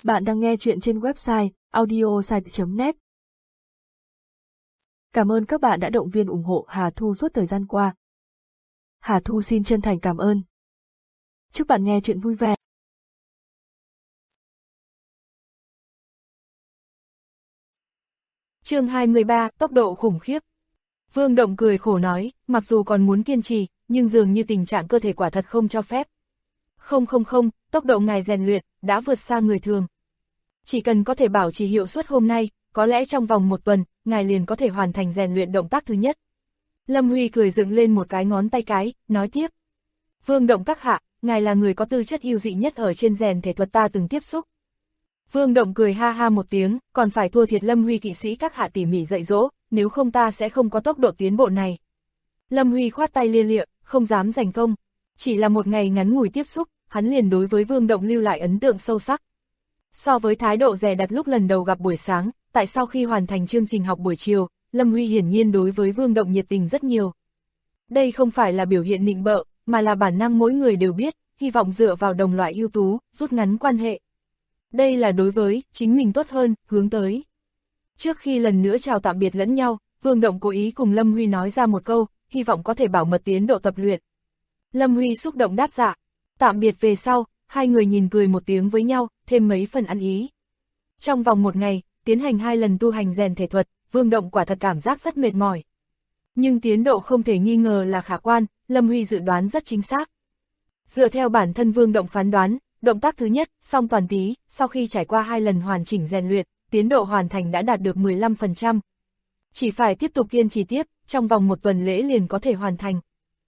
Bạn đang nghe chuyện trên website audiosite.net. Cảm ơn các bạn đã động viên ủng hộ Hà Thu suốt thời gian qua. Hà Thu xin chân thành cảm ơn. Chúc bạn nghe chuyện vui vẻ. Chương 23, tốc độ khủng khiếp. Vương Động cười khổ nói, mặc dù còn muốn kiên trì, nhưng dường như tình trạng cơ thể quả thật không cho phép. Không, tốc độ ngài rèn luyện, đã vượt xa người thường. Chỉ cần có thể bảo trì hiệu suất hôm nay, có lẽ trong vòng 1 tuần, ngài liền có thể hoàn thành rèn luyện động tác thứ nhất. Lâm Huy cười dựng lên một cái ngón tay cái, nói tiếp. Vương Động các hạ, ngài là người có tư chất ưu dị nhất ở trên rèn thể thuật ta từng tiếp xúc. Vương Động cười ha ha một tiếng, còn phải thua thiệt Lâm Huy kỵ sĩ các hạ tỉ mỉ dạy dỗ, nếu không ta sẽ không có tốc độ tiến bộ này. Lâm Huy khoát tay lia lịa, không dám giành công. Chỉ là một ngày ngắn ngủi tiếp xúc, hắn liền đối với Vương Động lưu lại ấn tượng sâu sắc. So với thái độ dè đặt lúc lần đầu gặp buổi sáng, tại sau khi hoàn thành chương trình học buổi chiều, Lâm Huy hiển nhiên đối với Vương Động nhiệt tình rất nhiều. Đây không phải là biểu hiện nịnh bợ, mà là bản năng mỗi người đều biết, hy vọng dựa vào đồng loại ưu tú, rút ngắn quan hệ. Đây là đối với chính mình tốt hơn, hướng tới. Trước khi lần nữa chào tạm biệt lẫn nhau, Vương Động cố ý cùng Lâm Huy nói ra một câu, hy vọng có thể bảo mật tiến độ tập luyện. Lâm Huy xúc động đáp dạ. Tạm biệt về sau, hai người nhìn cười một tiếng với nhau, thêm mấy phần ăn ý. Trong vòng 1 ngày, tiến hành 2 lần tu hành rèn thể thuật, Vương Động quả thật cảm giác rất mệt mỏi. Nhưng tiến độ không thể nghi ngờ là khả quan, Lâm Huy dự đoán rất chính xác. Dựa theo bản thân Vương Động phán đoán, động tác thứ nhất, song toàn tí, sau khi trải qua 2 lần hoàn chỉnh rèn luyện, tiến độ hoàn thành đã đạt được 15%. Chỉ phải tiếp tục kiên trì tiếp, trong vòng 1 tuần lễ liền có thể hoàn thành.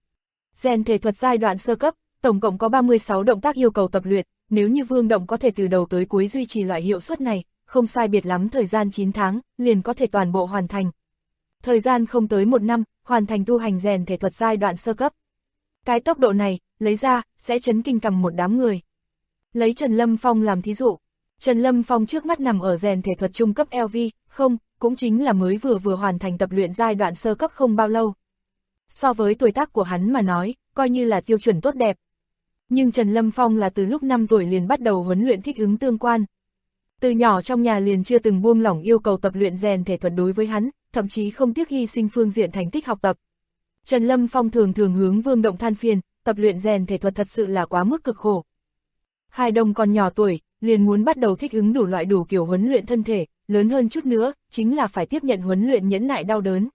Rèn thể thuật giai đoạn sơ cấp, tổng cộng có 36 động tác yêu cầu tập luyện, nếu như Vương Động có thể từ đầu tới cuối duy trì loại hiệu suất này, không sai biệt lắm thời gian 9 tháng, liền có thể toàn bộ hoàn thành. Thời gian không tới 1 năm, hoàn thành tu hành rèn thể thuật giai đoạn sơ cấp. Cái tốc độ này, lấy ra, sẽ chấn kinh cầm một đám người. Lấy Trần Lâm Phong làm thí dụ. Trần Lâm Phong trước mắt nằm ở rèn thể thuật trung cấp LV, không, cũng chính là mới vừa hoàn thành tập luyện giai đoạn sơ cấp không bao lâu. So với tuổi tác của hắn mà nói, coi như là tiêu chuẩn tốt đẹp. Nhưng Trần Lâm Phong là từ lúc 5 tuổi liền bắt đầu huấn luyện thích ứng tương quan. Từ nhỏ trong nhà liền chưa từng buông lỏng yêu cầu tập luyện rèn thể thuật đối với hắn, thậm chí không tiếc hy sinh phương diện thành tích học tập. Trần Lâm Phong thường hướng Vương Động than phiền, tập luyện rèn thể thuật thật sự là quá mức cực khổ. Hai đồng còn nhỏ tuổi, liền muốn bắt đầu thích ứng đủ loại đủ kiểu huấn luyện thân thể, lớn hơn chút nữa, chính là phải tiếp nhận huấn luyện nhẫn nại đau đớn.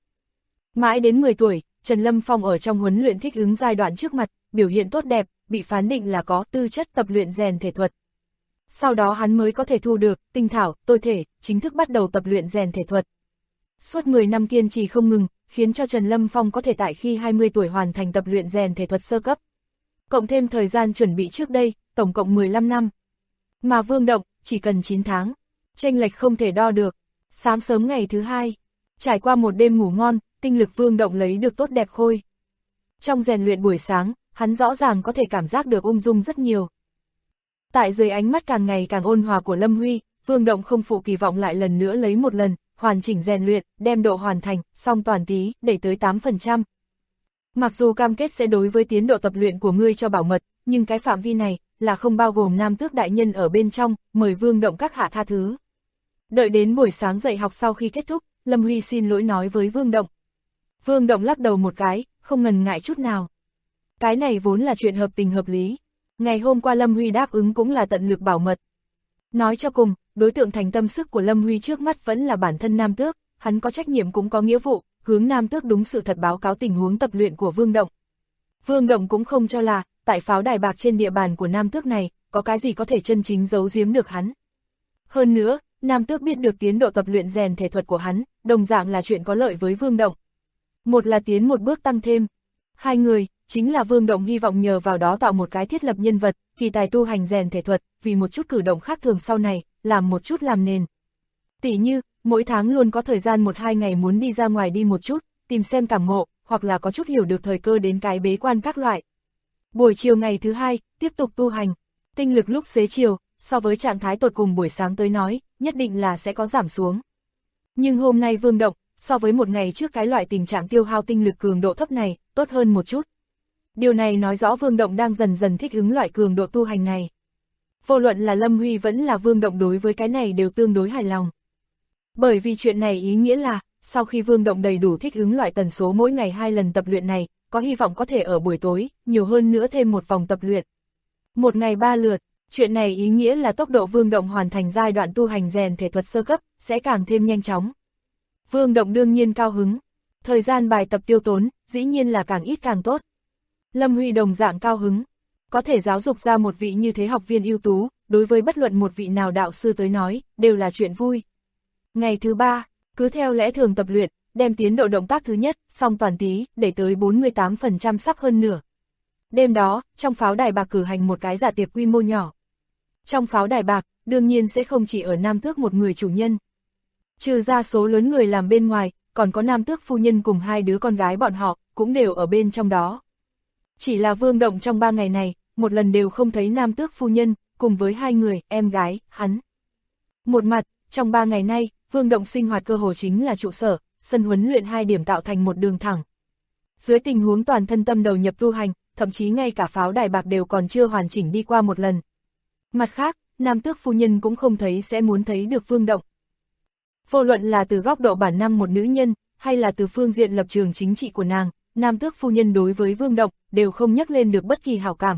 Mãi đến 10 tuổi, Trần Lâm Phong ở trong huấn luyện thích ứng giai đoạn trước mặt, biểu hiện tốt đẹp, bị phán định là có tư chất tập luyện rèn thể thuật. Sau đó hắn mới có thể thu được tinh thảo, tôi thể, chính thức bắt đầu tập luyện rèn thể thuật. Suốt 10 năm kiên trì không ngừng, khiến cho Trần Lâm Phong có thể tại khi 20 tuổi hoàn thành tập luyện rèn thể thuật sơ cấp. Cộng thêm thời gian chuẩn bị trước đây, tổng cộng 15 năm. Mà Vương Động, chỉ cần 9 tháng. Chênh lệch không thể đo được. Sáng sớm ngày thứ 2, trải qua một đêm ngủ ngon, tinh lực Vương Động lấy được tốt đẹp khôi. Trong rèn luyện buổi sáng, hắn rõ ràng có thể cảm giác được ung dung rất nhiều. Tại dưới ánh mắt càng ngày càng ôn hòa của Lâm Huy, Vương Động không phụ kỳ vọng lại lần nữa lấy một lần, hoàn chỉnh rèn luyện, đem độ hoàn thành, song toàn tí, đẩy tới 8%. Mặc dù cam kết sẽ đối với tiến độ tập luyện của ngươi cho bảo mật, nhưng cái phạm vi này, là không bao gồm Nam Tước đại nhân ở bên trong, mời Vương Động các hạ tha thứ. Đợi đến buổi sáng dạy học sau khi kết thúc, Lâm Huy xin lỗi nói với Vương Động. Vương Động lắc đầu một cái, không ngần ngại chút nào. Cái này vốn là chuyện hợp tình hợp lý. Ngày hôm qua Lâm Huy đáp ứng cũng là tận lực bảo mật. Nói cho cùng, đối tượng thành tâm sức của Lâm Huy trước mắt vẫn là bản thân Nam Tước, hắn có trách nhiệm cũng có nghĩa vụ, hướng Nam Tước đúng sự thật báo cáo tình huống tập luyện của Vương Động. Vương Động cũng không cho là, tại pháo đài bạc trên địa bàn của Nam Tước này, có cái gì có thể chân chính giấu giếm được hắn. Hơn nữa, Nam Tước biết được tiến độ tập luyện rèn thể thuật của hắn, đồng dạng là chuyện có lợi với Vương Động. Một là tiến một bước tăng thêm. Hai người, chính là Vương Động hy vọng nhờ vào đó tạo một cái thiết lập nhân vật, kỳ tài tu hành rèn thể thuật, vì một chút cử động khác thường sau này, làm một chút làm nền. Tỉ như, mỗi tháng luôn có thời gian 1-2 ngày muốn đi ra ngoài đi một chút, tìm xem cảm ngộ, hoặc là có chút hiểu được thời cơ đến cái bế quan các loại. Buổi chiều ngày thứ 2, tiếp tục tu hành. Tinh lực lúc xế chiều, so với trạng thái tột cùng buổi sáng tới nói, nhất định là sẽ có giảm xuống. Nhưng hôm nay Vương Động, so với một ngày trước cái loại tình trạng tiêu hao tinh lực cường độ thấp này, tốt hơn một chút. Điều này nói rõ Vương Động đang dần dần thích ứng loại cường độ tu hành này. Vô luận là Lâm Huy vẫn là Vương Động đối với cái này đều tương đối hài lòng. Bởi vì chuyện này ý nghĩa là, sau khi Vương Động đầy đủ thích ứng loại tần số mỗi ngày 2 lần tập luyện này, có hy vọng có thể ở buổi tối, nhiều hơn nữa thêm một vòng tập luyện. Một ngày 3 lượt, chuyện này ý nghĩa là tốc độ Vương Động hoàn thành giai đoạn tu hành rèn thể thuật sơ cấp, sẽ càng thêm nhanh chóng. Vương Động đương nhiên cao hứng, thời gian bài tập tiêu tốn, dĩ nhiên là càng ít càng tốt. Lâm Huy đồng dạng cao hứng, có thể giáo dục ra một vị như thế học viên ưu tú, đối với bất luận một vị nào đạo sư tới nói, đều là chuyện vui. Ngày thứ 3, cứ theo lẽ thường tập luyện, đem tiến độ động tác thứ nhất, xong toàn tí, để tới 48% sắp hơn nửa. Đêm đó, trong pháo đài bạc cử hành một cái dạ tiệc quy mô nhỏ. Trong pháo đài bạc, đương nhiên sẽ không chỉ ở Nam Tước một người chủ nhân. Trừ ra số lớn người làm bên ngoài, còn có Nam Tước phu nhân cùng 2 đứa con gái bọn họ, cũng đều ở bên trong đó. Chỉ là Vương Động trong 3 ngày này, một lần đều không thấy Nam Tước phu nhân, cùng với 2 người, em gái, hắn. Một mặt, trong 3 ngày nay, Vương Động sinh hoạt cơ hồ chính là trụ sở, sân huấn luyện 2 điểm tạo thành một đường thẳng. Dưới tình huống toàn thân tâm đầu nhập tu hành, thậm chí ngay cả pháo đài bạc đều còn chưa hoàn chỉnh đi qua một lần. Mặt khác, Nam Tước phu nhân cũng không thấy sẽ muốn thấy được Vương Động. Vô luận là từ góc độ bản năng một nữ nhân, hay là từ phương diện lập trường chính trị của nàng, Nam Tước phu nhân đối với Vương Động đều không nhắc lên được bất kỳ hảo cảm.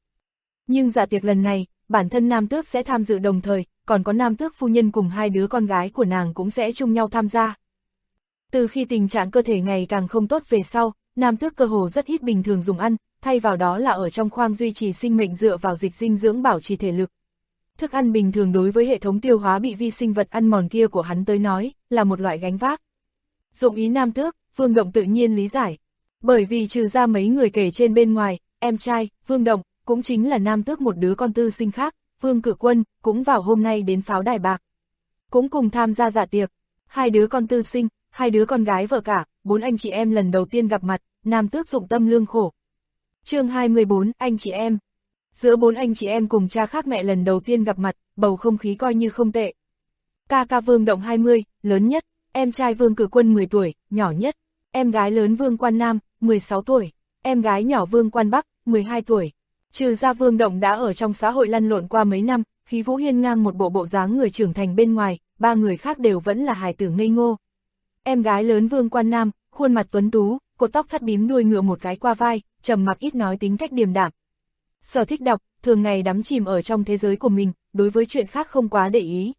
Nhưng dạ tiệc lần này, bản thân Nam Tước sẽ tham dự đồng thời, còn có Nam Tước phu nhân cùng 2 đứa con gái của nàng cũng sẽ chung nhau tham gia. Từ khi tình trạng cơ thể ngày càng không tốt về sau, Nam Tước cơ hồ rất ít bình thường dùng ăn, thay vào đó là ở trong khoang duy trì sinh mệnh dựa vào dịch dinh dưỡng bảo trì thể lực. Thức ăn bình thường đối với hệ thống tiêu hóa bị vi sinh vật ăn mòn kia của hắn tới nói, là một loại gánh vác. Dụng ý Nam Tước, Vương Động tự nhiên lý giải. Bởi vì trừ ra mấy người kể trên bên ngoài, em trai, Vương Động, cũng chính là Nam Tước một đứa con tư sinh khác, Vương Cự Quân, cũng vào hôm nay đến pháo đài bạc. Cũng cùng tham gia dạ tiệc, 2 đứa con tư sinh, 2 đứa con gái vợ cả, 4 anh chị em lần đầu tiên gặp mặt, Nam Tước dụng tâm lương khổ. Chương 24, anh chị em. Giữa 4 anh chị em cùng cha khác mẹ lần đầu tiên gặp mặt, bầu không khí coi như không tệ. Ca ca Vương Động 20, lớn nhất, em trai Vương Cử Quân 10 tuổi, nhỏ nhất, em gái lớn Vương Quan Nam, 16 tuổi, em gái nhỏ Vương Quan Bắc, 12 tuổi. Trừ ra Vương Động đã ở trong xã hội lăn lộn qua mấy năm, khí vũ hiên ngang một bộ dáng người trưởng thành bên ngoài, 3 người khác đều vẫn là hài tử ngây ngô. Em gái lớn Vương Quan Nam, khuôn mặt tuấn tú, cột tóc thắt bím đuôi ngựa một cái qua vai, trầm mặc ít nói tính cách điềm đạm. Sở thích đọc, thường ngày đắm chìm ở trong thế giới của mình, đối với chuyện khác không quá để ý.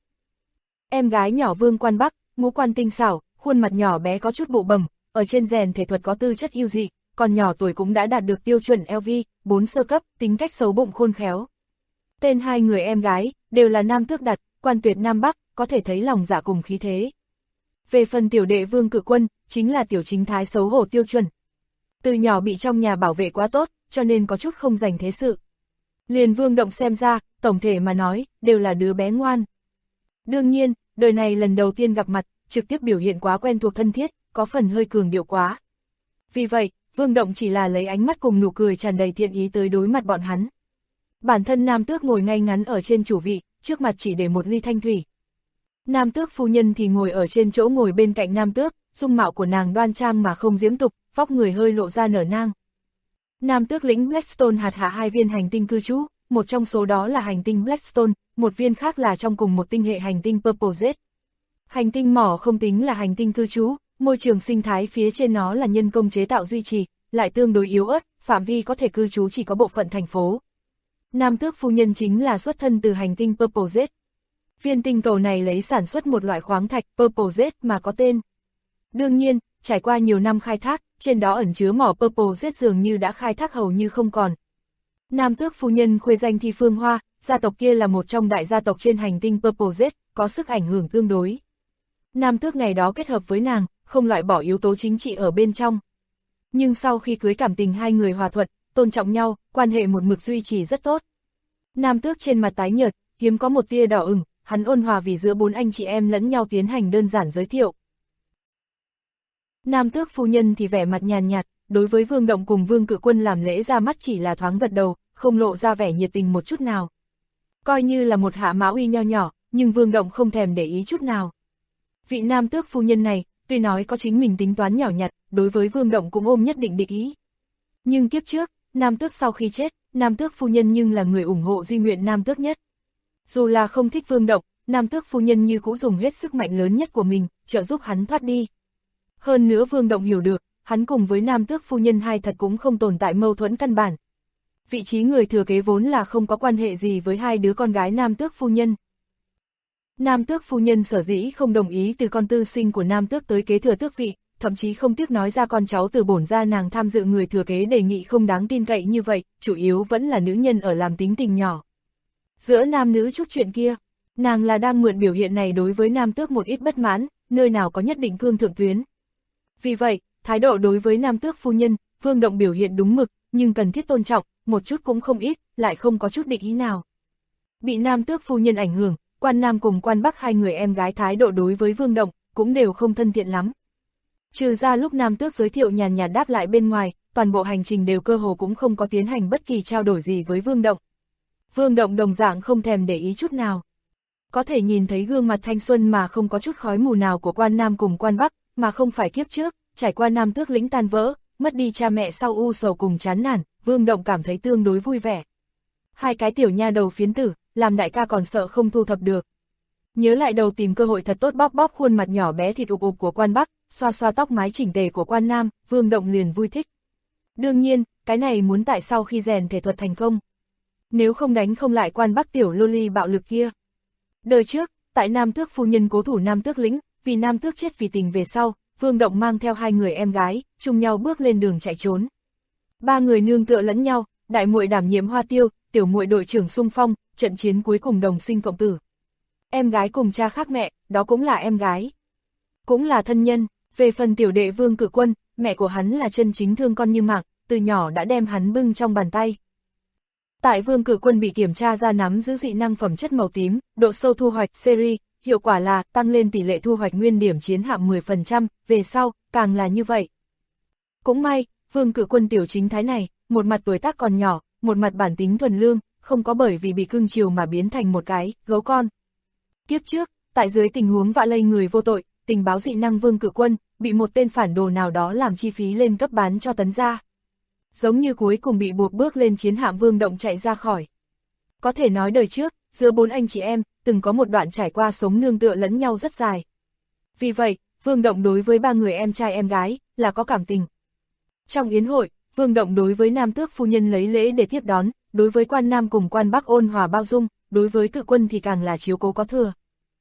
Em gái nhỏ Vương Quan Bắc, ngũ quan tinh xảo, khuôn mặt nhỏ bé có chút bụ bầm, ở trên rèn thể thuật có tư chất ưu dị, còn nhỏ tuổi cũng đã đạt được tiêu chuẩn LV, 4 sơ cấp, tính cách xấu bụng khôn khéo. Tên 2 người em gái, đều là Nam Tước đặt, quan tuyệt Nam Bắc, có thể thấy lòng dạ cùng khí thế. Về phần tiểu đệ Vương Cự Quân, chính là tiểu chính thái xấu hổ tiêu chuẩn. Từ nhỏ bị trong nhà bảo vệ quá tốt, cho nên có chút không dành thế sự. Liền Vương Động xem ra, tổng thể mà nói, đều là đứa bé ngoan. Đương nhiên, đời này lần đầu tiên gặp mặt, trực tiếp biểu hiện quá quen thuộc thân thiết, có phần hơi cường điệu quá. Vì vậy, Vương Động chỉ là lấy ánh mắt cùng nụ cười tràn đầy thiện ý tới đối mặt bọn hắn. Bản thân Nam Tước ngồi ngay ngắn ở trên chủ vị, trước mặt chỉ để một ly thanh thủy. Nam Tước phu nhân thì ngồi ở trên chỗ ngồi bên cạnh Nam Tước, dung mạo của nàng đoan trang mà không diễm tục, vóc người hơi lộ ra nở nang. Nam Tước lĩnh Blackstone hạt hạ 2 viên hành tinh cư trú, một trong số đó là hành tinh Blackstone, một viên khác là trong cùng một tinh hệ hành tinh Purple Z. Hành tinh mỏ không tính là hành tinh cư trú, môi trường sinh thái phía trên nó là nhân công chế tạo duy trì, lại tương đối yếu ớt, phạm vi có thể cư trú chỉ có bộ phận thành phố. Nam Tước phu nhân chính là xuất thân từ hành tinh Purple Z. Viên tinh cầu này lấy sản xuất một loại khoáng thạch Purple Z mà có tên. Đương nhiên, trải qua nhiều năm khai thác, trên đó ẩn chứa mỏ Purple Z dường như đã khai thác hầu như không còn. Nam Tước phu nhân khuê danh Thi Phương Hoa, gia tộc kia là một trong đại gia tộc trên hành tinh Purple Z, có sức ảnh hưởng tương đối. Nam Tước ngày đó kết hợp với nàng, không loại bỏ yếu tố chính trị ở bên trong. Nhưng sau khi cưới cảm tình 2 người hòa thuận, tôn trọng nhau, quan hệ một mực duy trì rất tốt. Nam Tước trên mặt tái nhợt, hiếm có một tia đỏ ửng, hắn ôn hòa vì giữa 4 anh chị em lẫn nhau tiến hành đơn giản giới thiệu. Nam Tước phu nhân thì vẻ mặt nhàn nhạt, đối với Vương Động cùng Vương Cự Quân làm lễ ra mắt chỉ là thoáng gật đầu, không lộ ra vẻ nhiệt tình một chút nào. Coi như là một hạ mã uy nho nhỏ, nhưng Vương Động không thèm để ý chút nào. Vị Nam Tước phu nhân này, tuy nói có chính mình tính toán nhỏ nhặt, đối với Vương Động cũng ôm nhất định địch ý. Nhưng kiếp trước, Nam Tước sau khi chết, Nam Tước phu nhân nhưng là người ủng hộ di nguyện Nam Tước nhất. Dù là không thích Vương Động, Nam Tước phu nhân như cũ dùng hết sức mạnh lớn nhất của mình, trợ giúp hắn thoát đi. Hơn nữa Vương Động hiểu được, hắn cùng với Nam Tước phu nhân hai thật cũng không tồn tại mâu thuẫn căn bản. Vị trí người thừa kế vốn là không có quan hệ gì với hai đứa con gái Nam Tước phu nhân. Nam Tước phu nhân sở dĩ không đồng ý từ con tư sinh của Nam Tước tới kế thừa tước vị, thậm chí không tiếc nói ra con cháu từ bổn gia nàng tham dự người thừa kế đề nghị không đáng tin cậy như vậy, chủ yếu vẫn là nữ nhân ở làm tính tình nhỏ. Giữa nam nữ chút chuyện kia, nàng là đang mượn biểu hiện này đối với Nam Tước một ít bất mãn, nơi nào có nhất định cương thượng tuyến. Vì vậy, thái độ đối với Nam Tước phu nhân, Vương Động biểu hiện đúng mực, nhưng cần thiết tôn trọng, một chút cũng không ít, lại không có chút định ý nào. Bị Nam Tước phu nhân ảnh hưởng, Quan Nam cùng Quan Bắc hai người em gái thái độ đối với Vương Động, cũng đều không thân thiện lắm. Trừ ra lúc Nam Tước giới thiệu nhàn nhạt đáp lại bên ngoài, toàn bộ hành trình đều cơ hồ cũng không có tiến hành bất kỳ trao đổi gì với Vương Động. Vương Động đồng dạng không thèm để ý chút nào. Có thể nhìn thấy gương mặt thanh xuân mà không có chút khói mù nào của Quan Nam cùng Quan Bắc, mà không phải kiếp trước, trải qua Nam Tước lĩnh tan vỡ, mất đi cha mẹ sau u sầu cùng chán nản, Vương Động cảm thấy tương đối vui vẻ. Hai cái tiểu nha đầu phiến tử, làm đại ca còn sợ không thu thập được. Nhớ lại đầu tìm cơ hội thật tốt bóp bóp khuôn mặt nhỏ bé thịt ục ục của Quan Bắc, xoa xoa tóc mái chỉnh tề của Quan Nam, Vương Động liền vui thích. Đương nhiên, cái này muốn tại sau khi rèn thể thuật thành công. Nếu không đánh không lại Quan Bắc tiểu loli bạo lực kia. Đời trước, tại Nam Tước phu nhân cố thủ Nam Tước lĩnh, vì Nam Tước chết vì tình về sau, Vương Động mang theo hai người em gái, chung nhau bước lên đường chạy trốn. Ba người nương tựa lẫn nhau, đại muội đảm nhiệm hoa tiêu, tiểu muội đội trưởng xung phong, trận chiến cuối cùng đồng sinh cộng tử. Em gái cùng cha khác mẹ, đó cũng là em gái. Cũng là thân nhân, về phần tiểu đệ Vương Cử Quân, mẹ của hắn là chân chính thương con như mạng, từ nhỏ đã đem hắn bưng trong bàn tay. Tại Vương Cử Quân bị kiểm tra ra nắm giữ dị năng phẩm chất màu tím, độ sâu thu hoạch series, hiệu quả là tăng lên tỷ lệ thu hoạch nguyên điểm chiến hạm 10%, về sau, càng là như vậy. Cũng may, Vương Cử Quân tiểu chính thái này, một mặt tuổi tác còn nhỏ, một mặt bản tính thuần lương, không có bởi vì bị cưng chiều mà biến thành một cái gấu con. Kiếp trước, tại dưới tình huống vạ lây người vô tội, tình báo dị năng Vương Cử Quân, bị một tên phản đồ nào đó làm chi phí lên cấp bán cho Tấn gia. Giống như cuối cùng bị buộc bước lên chiến hạm Vương Động chạy ra khỏi. Có thể nói đời trước, giữa bốn anh chị em, từng có một đoạn trải qua sống nương tựa lẫn nhau rất dài. Vì vậy, Vương Động đối với ba người em trai em gái, là có cảm tình. Trong yến hội, Vương Động đối với Nam Tước phu nhân lấy lễ để tiếp đón, đối với Quan Nam cùng Quan Bắc ôn hòa bao dung, đối với Cự Quân thì càng là chiếu cố có thừa.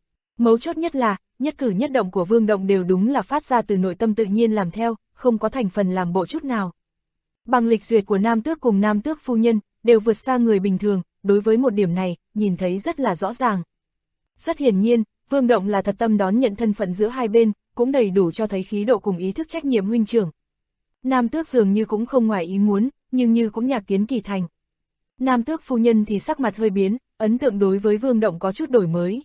Mấu chốt nhất là, nhất cử nhất động của Vương Động đều đúng là phát ra từ nội tâm tự nhiên làm theo, không có thành phần làm bộ chút nào. Bằng lịch duyệt của Nam Tước cùng Nam Tước phu nhân, đều vượt xa người bình thường, đối với một điểm này, nhìn thấy rất là rõ ràng. Rất hiển nhiên, Vương Động là thật tâm đón nhận thân phận giữa hai bên, cũng đầy đủ cho thấy khí độ cùng ý thức trách nhiệm huynh trưởng. Nam Tước dường như cũng không ngoài ý muốn, nhưng như cũng nhạc kiến kỳ thành. Nam Tước phu nhân thì sắc mặt hơi biến, ấn tượng đối với Vương Động có chút đổi mới.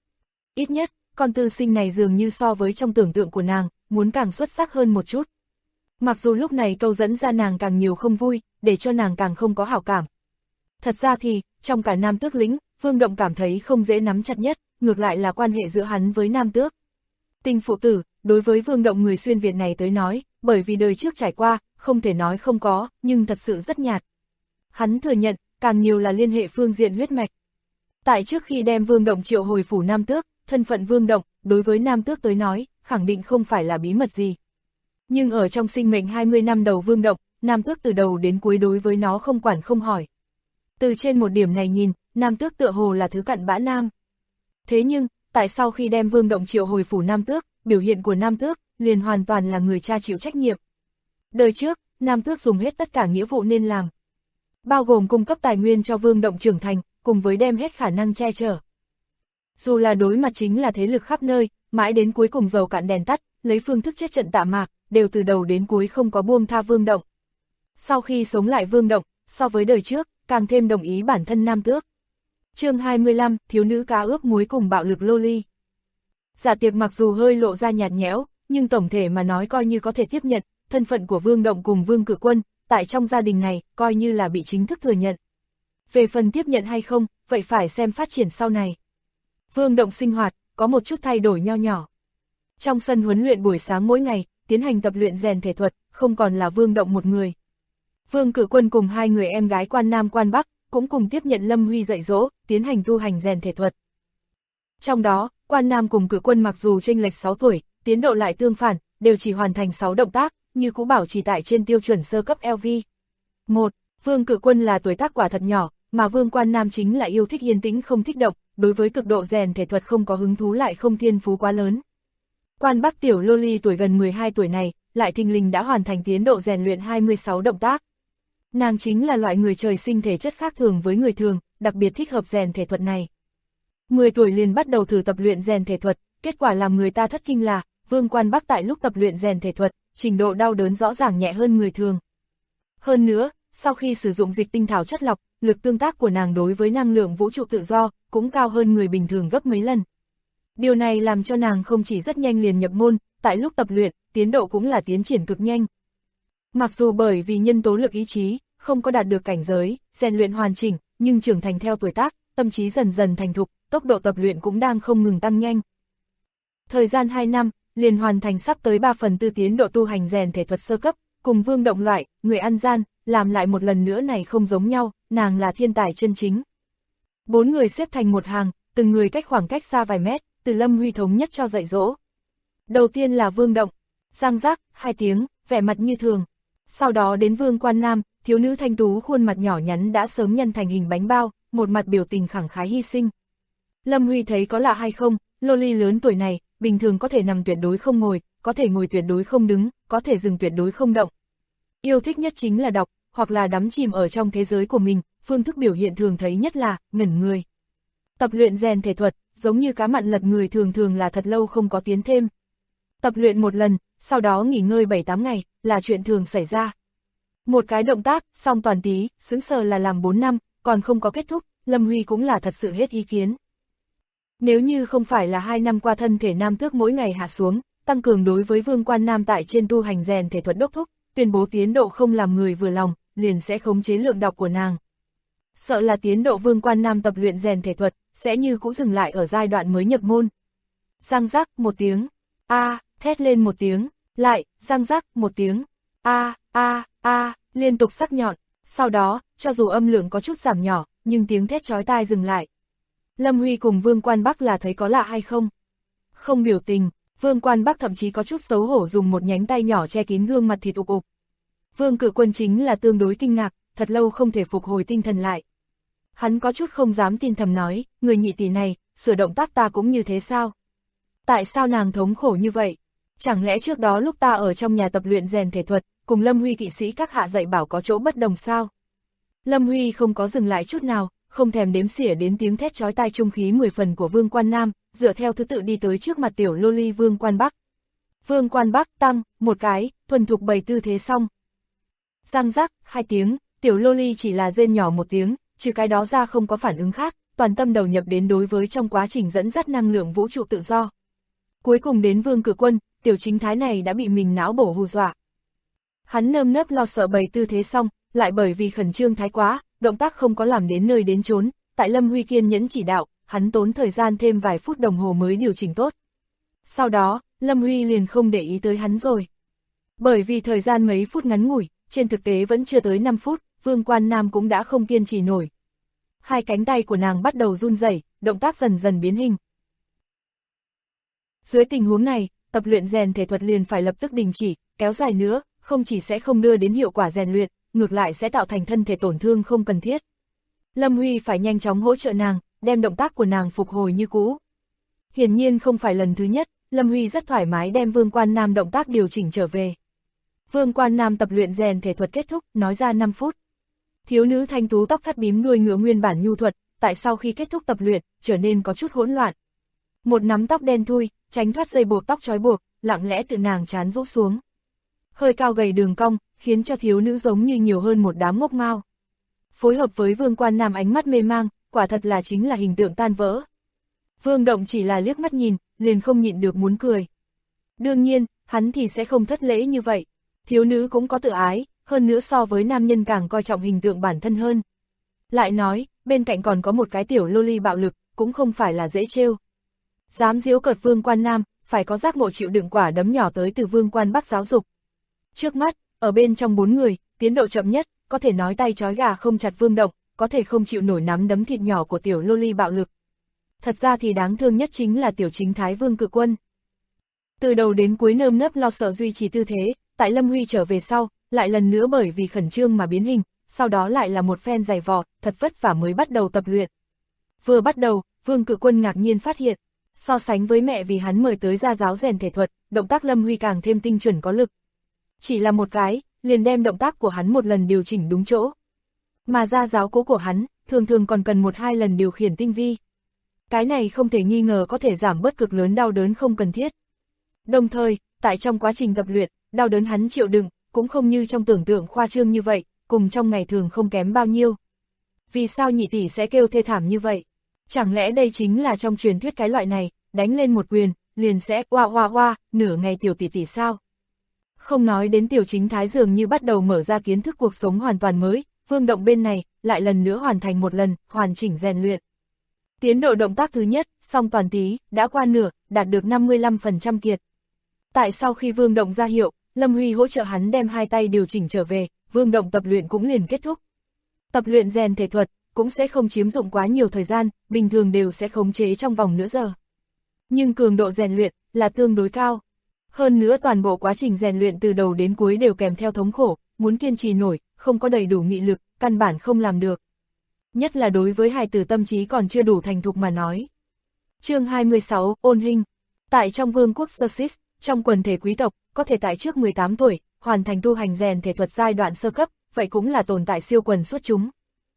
Ít nhất, con tư sinh này dường như so với trong tưởng tượng của nàng, muốn càng xuất sắc hơn một chút. Mặc dù lúc này câu dẫn ra nàng càng nhiều không vui, để cho nàng càng không có hảo cảm. Thật ra thì, trong cả Nam Tước lĩnh, Vương Động cảm thấy không dễ nắm chặt nhất, ngược lại là quan hệ giữa hắn với Nam Tước. Tình phụ tử, đối với Vương Động người xuyên Việt này tới nói, bởi vì đời trước trải qua, không thể nói không có, nhưng thật sự rất nhạt. Hắn thừa nhận, càng nhiều là liên hệ phương diện huyết mạch. Tại trước khi đem Vương Động triệu hồi phủ Nam Tước, thân phận Vương Động, đối với Nam Tước tới nói, khẳng định không phải là bí mật gì. Nhưng ở trong sinh mệnh 20 năm đầu Vương Động, Nam Tước từ đầu đến cuối đối với nó không quản không hỏi. Từ trên một điểm này nhìn, Nam Tước tựa hồ là thứ cặn bã nam. Thế nhưng, tại sao khi đem Vương Động triệu hồi phủ Nam Tước, biểu hiện của Nam Tước, liền hoàn toàn là người cha chịu trách nhiệm. Đời trước, Nam Tước dùng hết tất cả nghĩa vụ nên làm. Bao gồm cung cấp tài nguyên cho Vương Động trưởng thành, cùng với đem hết khả năng che chở. Dù là đối mặt chính là thế lực khắp nơi, mãi đến cuối cùng dầu cạn đèn tắt, lấy phương thức chết trận tạ mạc, đều từ đầu đến cuối không có buông tha Vương Động. Sau khi sống lại Vương Động, so với đời trước, càng thêm đồng ý bản thân Nam Tước. Chương 25, thiếu nữ cá ướp muối cùng bạo lực loli. Dạ tiệc mặc dù hơi lộ ra nhạt nhẽo, nhưng tổng thể mà nói coi như có thể tiếp nhận, thân phận của Vương Động cùng Vương Cử Quân, tại trong gia đình này, coi như là bị chính thức thừa nhận. Về phần tiếp nhận hay không, vậy phải xem phát triển sau này. Vương Động sinh hoạt, có một chút thay đổi nho nhỏ. Trong sân huấn luyện buổi sáng mỗi ngày, tiến hành tập luyện rèn thể thuật, không còn là Vương Động một người. Vương Cử Quân cùng hai người em gái Quan Nam Quan Bắc, cũng cùng tiếp nhận Lâm Huy dạy dỗ, tiến hành tu hành rèn thể thuật. Trong đó, Quan Nam cùng Cự Quân mặc dù chênh lệch 6 tuổi, tiến độ lại tương phản, đều chỉ hoàn thành 6 động tác, như cũ bảo trì tại trên tiêu chuẩn sơ cấp LV. 1. Vương Cự Quân là tuổi tác quả thật nhỏ, mà Vương Quan Nam chính là yêu thích yên tĩnh không thích động, đối với cực độ rèn thể thuật không có hứng thú lại không thiên phú quá lớn. Quan Bắc tiểu Loli tuổi gần 12 tuổi này, lại thình lình đã hoàn thành tiến độ rèn luyện 26 động tác. Nàng chính là loại người trời sinh thể chất khác thường với người thường, đặc biệt thích hợp rèn thể thuật này. 10 tuổi liền bắt đầu thử tập luyện rèn thể thuật, kết quả làm người ta thất kinh là, Vương Quan Bắc tại lúc tập luyện rèn thể thuật, trình độ đau đớn rõ ràng nhẹ hơn người thường. Hơn nữa, sau khi sử dụng dịch tinh thảo chất lọc, lực tương tác của nàng đối với năng lượng vũ trụ tự do, cũng cao hơn người bình thường gấp mấy lần. Điều này làm cho nàng không chỉ rất nhanh liền nhập môn, tại lúc tập luyện, tiến độ cũng là tiến triển cực nhanh. Mặc dù bởi vì nhân tố lực ý chí, không có đạt được cảnh giới, rèn luyện hoàn chỉnh, nhưng trưởng thành theo tuổi tác, tâm trí dần dần thành thục, tốc độ tập luyện cũng đang không ngừng tăng nhanh. Thời gian 2 năm, liền hoàn thành sắp tới 3/4 tiến độ tu hành rèn thể thuật sơ cấp, cùng Vương Động loại, người ăn gian, làm lại một lần nữa này không giống nhau, nàng là thiên tài chân chính. 4 người xếp thành một hàng, từng người cách khoảng cách xa vài mét, từ Lâm Huy thống nhất cho dạy dỗ. Đầu tiên là Vương Động, răng rắc, 2 tiếng, vẻ mặt như thường. Sau đó đến Vương Quan Nam, thiếu nữ thanh tú khuôn mặt nhỏ nhắn đã sớm nhân thành hình bánh bao, một mặt biểu tình khẳng khái hy sinh. Lâm Huy thấy có lạ hay không, Loli lớn tuổi này, bình thường có thể nằm tuyệt đối không ngồi, có thể ngồi tuyệt đối không đứng, có thể dừng tuyệt đối không động. Yêu thích nhất chính là đọc, hoặc là đắm chìm ở trong thế giới của mình, phương thức biểu hiện thường thấy nhất là ngẩn người. Tập luyện rèn thể thuật, giống như cá mặn lật người thường thường là thật lâu không có tiến thêm. Tập luyện một lần, sau đó nghỉ ngơi 7-8 ngày, là chuyện thường xảy ra. Một cái động tác, xong toàn tí, sững sờ là làm 4 năm, còn không có kết thúc, Lâm Huy cũng là thật sự hết ý kiến. Nếu như không phải là 2 năm qua thân thể nam tước mỗi ngày hạ xuống, tăng cường đối với Vương Quan Nam tại trên tu hành rèn thể thuật đốc thúc, tuyên bố tiến độ không làm người vừa lòng, liền sẽ khống chế lượng đọc của nàng. Sợ là tiến độ Vương Quan Nam tập luyện rèn thể thuật, sẽ như cũ dừng lại ở giai đoạn mới nhập môn. Răng rắc một tiếng, thét lên một tiếng, lại, răng rắc một tiếng, liên tục sắc nhọn, sau đó, cho dù âm lượng có chút giảm nhỏ, nhưng tiếng thét chói tai dừng lại. Lâm Huy cùng Vương Quan Bắc là thấy có lạ hay không? Không biểu tình, Vương Quan Bắc thậm chí có chút xấu hổ dùng một nhánh tay nhỏ che kín gương mặt thịt ục ục. Vương Cự Quân chính là tương đối kinh ngạc, thật lâu không thể phục hồi tinh thần lại. Hắn có chút không dám tin thầm nói, người nhị tỷ này, sửa động tác ta cũng như thế sao? Tại sao nàng thống khổ như vậy? Chẳng lẽ trước đó lúc ta ở trong nhà tập luyện rèn thể thuật, cùng Lâm Huy kỵ sĩ các hạ dạy bảo có chỗ bất đồng sao? Lâm Huy không có dừng lại chút nào, không thèm đếm xỉa đến tiếng thét chói tai trung khí 10 phần của Vương Quan Nam, dựa theo thứ tự đi tới trước mặt tiểu Loli Vương Quan Bắc. Vương Quan Bắc tăng, một cái, thuần thục bày tư thế xong. Răng rắc, 2 tiếng, tiểu Loli chỉ là rên nhỏ một tiếng, trừ cái đó ra không có phản ứng khác, toàn tâm đầu nhập đến đối với trong quá trình dẫn dắt năng lượng vũ trụ tự do. Cuối cùng đến Vương Cự Quân, tiểu chính thái này đã bị mình não bổ hù dọa. Hắn nơm nớp lo sợ bày tư thế xong, lại bởi vì khẩn trương thái quá, động tác không có làm đến nơi đến chốn, tại Lâm Huy kiên nhẫn chỉ đạo, hắn tốn thời gian thêm vài phút đồng hồ mới điều chỉnh tốt. Sau đó, Lâm Huy liền không để ý tới hắn rồi. Bởi vì thời gian mấy phút ngắn ngủi, trên thực tế vẫn chưa tới 5 phút, Vương Quan Nam cũng đã không kiên trì nổi. 2 cánh tay của nàng bắt đầu run rẩy, động tác dần dần biến hình. Dưới tình huống này, tập luyện rèn thể thuật liền phải lập tức đình chỉ, kéo dài nữa, không chỉ sẽ không đưa đến hiệu quả rèn luyện, ngược lại sẽ tạo thành thân thể tổn thương không cần thiết. Lâm Huy phải nhanh chóng hỗ trợ nàng, đem động tác của nàng phục hồi như cũ. Hiển nhiên không phải lần thứ nhất, Lâm Huy rất thoải mái đem Vương Quan Nam động tác điều chỉnh trở về. Vương Quan Nam tập luyện rèn thể thuật kết thúc, nói ra 5 phút. Thiếu nữ thanh tú tóc thắt bím đuôi ngựa nguyên bản nhu thuật, tại sau khi kết thúc tập luyện, trở nên có chút hỗn loạn. Một nắm tóc đen thui, tránh thoát dây buộc tóc trói buộc, lặng lẽ từ nàng trán rũ xuống. Hơi cao gầy đường cong, khiến cho thiếu nữ giống như nhiều hơn một đám ngốc mao. Phối hợp với Vương Quan Nam ánh mắt mê mang, quả thật là chính là hình tượng tan vỡ. Vương Động chỉ là liếc mắt nhìn, liền không nhịn được muốn cười. Đương nhiên, hắn thì sẽ không thất lễ như vậy. Thiếu nữ cũng có tự ái, hơn nữa so với nam nhân càng coi trọng hình tượng bản thân hơn. Lại nói, bên cạnh còn có một cái tiểu Loli bạo lực, cũng không phải là dễ trêu. Dám giễu cợt Vương Quan Nam, phải có giác ngộ chịu đựng quả đấm nhỏ tới từ Vương Quan Bắc giáo dục. Trước mắt, ở bên trong 4 người, tiến độ chậm nhất, có thể nói tay trói gà không chặt Vương Động, có thể không chịu nổi nắm đấm thịt nhỏ của tiểu loli bạo lực. Thật ra thì đáng thương nhất chính là tiểu chính thái Vương Cự Quân. Từ đầu đến cuối nơm nớp lo sợ duy trì tư thế, tại Lâm Huy trở về sau, lại lần nữa bởi vì khẩn trương mà biến hình, sau đó lại là một phen giày vò, thật vất vả mới bắt đầu tập luyện. Vừa bắt đầu, Vương Cự Quân ngạc nhiên phát hiện, so sánh với mẹ vì hắn mời tới gia giáo rèn thể thuật, động tác Lâm Huy càng thêm tinh chuẩn có lực. Chỉ là một cái, liền đem động tác của hắn một lần điều chỉnh đúng chỗ. Mà gia giáo cố của hắn, thường thường còn cần 1-2 lần điều khiển tinh vi. Cái này không thể nghi ngờ có thể giảm bớt cực lớn đau đớn không cần thiết. Đồng thời, tại trong quá trình tập luyện, đau đớn hắn chịu đựng, cũng không như trong tưởng tượng khoa trương như vậy, cùng trong ngày thường không kém bao nhiêu. Vì sao nhị tỷ sẽ kêu thê thảm như vậy? Chẳng lẽ đây chính là trong truyền thuyết cái loại này, đánh lên một quyền, liền sẽ oa oa oa, nửa ngày tiểu tỷ tỷ sao? Không nói đến tiểu chính thái dường như bắt đầu mở ra kiến thức cuộc sống hoàn toàn mới, Vương Động bên này, lại lần nữa hoàn thành một lần, hoàn chỉnh rèn luyện. Tiến độ động tác thứ nhất, song toàn tí, đã qua nửa, đạt được 55% kiệt. Tại sau khi Vương Động ra hiệu, Lâm Huy hỗ trợ hắn đem hai tay điều chỉnh trở về, Vương Động tập luyện cũng liền kết thúc. Tập luyện rèn thể thuật, cũng sẽ không chiếm dụng quá nhiều thời gian, bình thường đều sẽ khống chế trong vòng nửa giờ. Nhưng cường độ rèn luyện, là tương đối cao. Hơn nữa toàn bộ quá trình rèn luyện từ đầu đến cuối đều kèm theo thống khổ, muốn kiên trì nổi, không có đầy đủ nghị lực, căn bản không làm được. Nhất là đối với hài tử tâm trí còn chưa đủ thành thục mà nói. Chương 26, ôn hình. Tại trong vương quốc Sussex, trong quần thể quý tộc, có thể tại trước 18 tuổi, hoàn thành tu hành rèn thể thuật giai đoạn sơ cấp, vậy cũng là tồn tại siêu quần xuất chúng.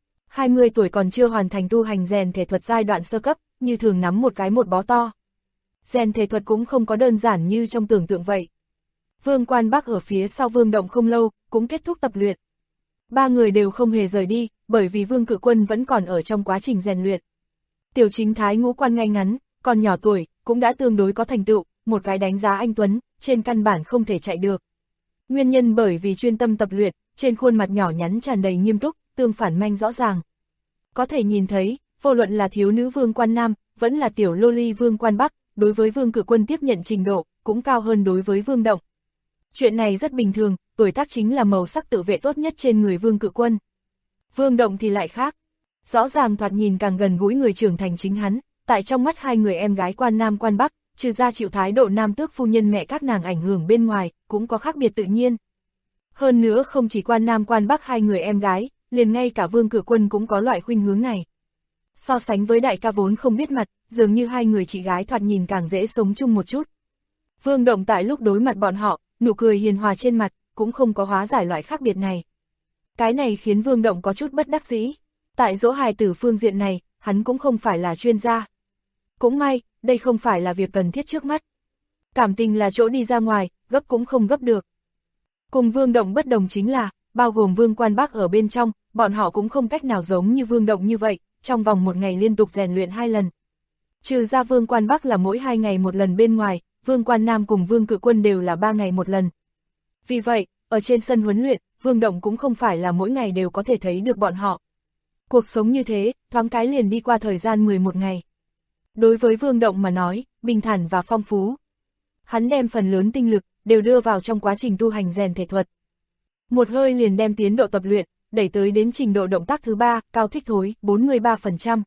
20 tuổi còn chưa hoàn thành tu hành rèn thể thuật giai đoạn sơ cấp, như thường nắm một cái một bó to. Rèn thể thuật cũng không có đơn giản như trong tưởng tượng vậy. Vương Quan Bắc ở phía sau Vương Động không lâu, cũng kết thúc tập luyện. Ba người đều không hề rời đi, bởi vì Vương Cự Quân vẫn còn ở trong quá trình rèn luyện. Tiểu chính thái ngũ quan ngay ngắn, còn nhỏ tuổi, cũng đã tương đối có thành tựu, một cái đánh giá anh tuấn, trên căn bản không thể chạy được. Nguyên nhân bởi vì chuyên tâm tập luyện, trên khuôn mặt nhỏ nhắn tràn đầy nghiêm túc, tương phản manh rõ ràng. Có thể nhìn thấy, vô luận là thiếu nữ Vương Quan Nam, vẫn là tiểu loli Vương Quan Bắc, đối với Vương Cự Quân tiếp nhận trình độ, cũng cao hơn đối với Vương Động. Chuyện này rất bình thường, tuổi tác chính là màu sắc tự vệ tốt nhất trên người Vương Cự Quân. Vương Động thì lại khác. Rõ ràng thoạt nhìn càng gần gũi người trưởng thành chính hắn, tại trong mắt hai người em gái Quan Nam Quan Bắc, trừ ra chịu thái độ nam tước phu nhân mẹ các nàng ảnh hưởng bên ngoài, cũng có khác biệt tự nhiên. Hơn nữa không chỉ Quan Nam Quan Bắc hai người em gái, liền ngay cả Vương Cự Quân cũng có loại khuynh hướng này. So sánh với đại ca vốn không biết mặt, dường như hai người chị gái thoạt nhìn càng dễ sống chung một chút. Vương Động tại lúc đối mặt bọn họ, nụ cười hiền hòa trên mặt, cũng không có hóa giải loại khác biệt này. Cái này khiến Vương Động có chút bất đắc dĩ. Tại dỗ hài tử phương diện này, hắn cũng không phải là chuyên gia. Cũng may, đây không phải là việc cần thiết trước mắt. Cảm tình là chỗ đi ra ngoài, gấp cũng không gấp được. Cùng Vương Động bất đồng chính là, bao gồm Vương Quan Bắc ở bên trong, bọn họ cũng không cách nào giống như Vương Động như vậy, trong vòng một ngày liên tục rèn luyện 2 lần. Trừ ra Vương Quan Bắc là mỗi 2 ngày một lần bên ngoài, Vương Quan Nam cùng Vương Cự Quân đều là 3 ngày một lần. Vì vậy, ở trên sân huấn luyện, Vương Động cũng không phải là mỗi ngày đều có thể thấy được bọn họ. Cuộc sống như thế, thoáng cái liền đi qua thời gian 11 ngày. Đối với Vương Động mà nói, bình thản và phong phú. Hắn đem phần lớn tinh lực, đều đưa vào trong quá trình tu hành rèn thể thuật. Một hơi liền đem tiến độ tập luyện, đẩy tới đến trình độ động tác thứ 3, cao thích thối, 43%.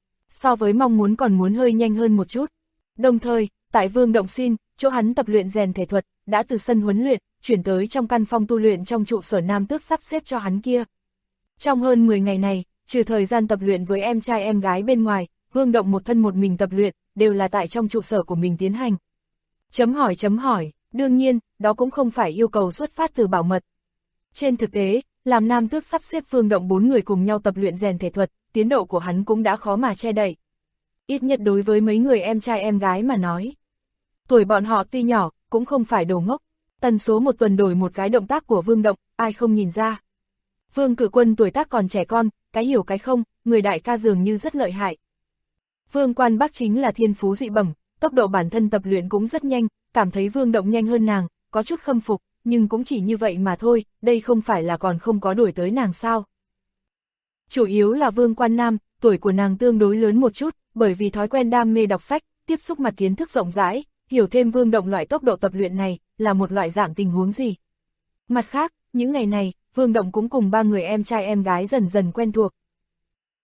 So với mong muốn còn muốn hơi nhanh hơn một chút. Đồng thời, tại Vương Động xin, chỗ hắn tập luyện rèn thể thuật, đã từ sân huấn luyện, chuyển tới trong căn phòng tu luyện trong trụ sở nam tước sắp xếp cho hắn kia. Trong hơn 10 ngày này, trừ thời gian tập luyện với em trai em gái bên ngoài, Vương Động một thân một mình tập luyện, đều là tại trong trụ sở của mình tiến hành. Chấm hỏi, đương nhiên, đó cũng không phải yêu cầu xuất phát từ bảo mật. Trên thực tế, làm nam tước sắp xếp Vương Động 4 người cùng nhau tập luyện rèn thể thuật, tiến độ của hắn cũng đã khó mà che đậy. Ít nhất đối với mấy người em trai em gái mà nói. Tuổi bọn họ tuy nhỏ, cũng không phải đồ ngốc. Tần số một tuần đổi một cái động tác của Vương Động, ai không nhìn ra. Vương Cự Quân tuổi tác còn trẻ con, cái hiểu cái không, người đại ca dường như rất lợi hại. Vương Quan Bắc chính là thiên phú dị bẩm, tốc độ bản thân tập luyện cũng rất nhanh, cảm thấy Vương Động nhanh hơn nàng, có chút khâm phục, nhưng cũng chỉ như vậy mà thôi, đây không phải là còn không có đuổi tới nàng sao. Chủ yếu là Vương Quan Nam, tuổi của nàng tương đối lớn một chút, bởi vì thói quen đam mê đọc sách, tiếp xúc mặt kiến thức rộng rãi, hiểu thêm Vương Động loại tốc độ tập luyện này, là một loại dạng tình huống gì. Mặt khác, những ngày này, Vương Động cũng cùng 3 người em trai em gái dần dần quen thuộc.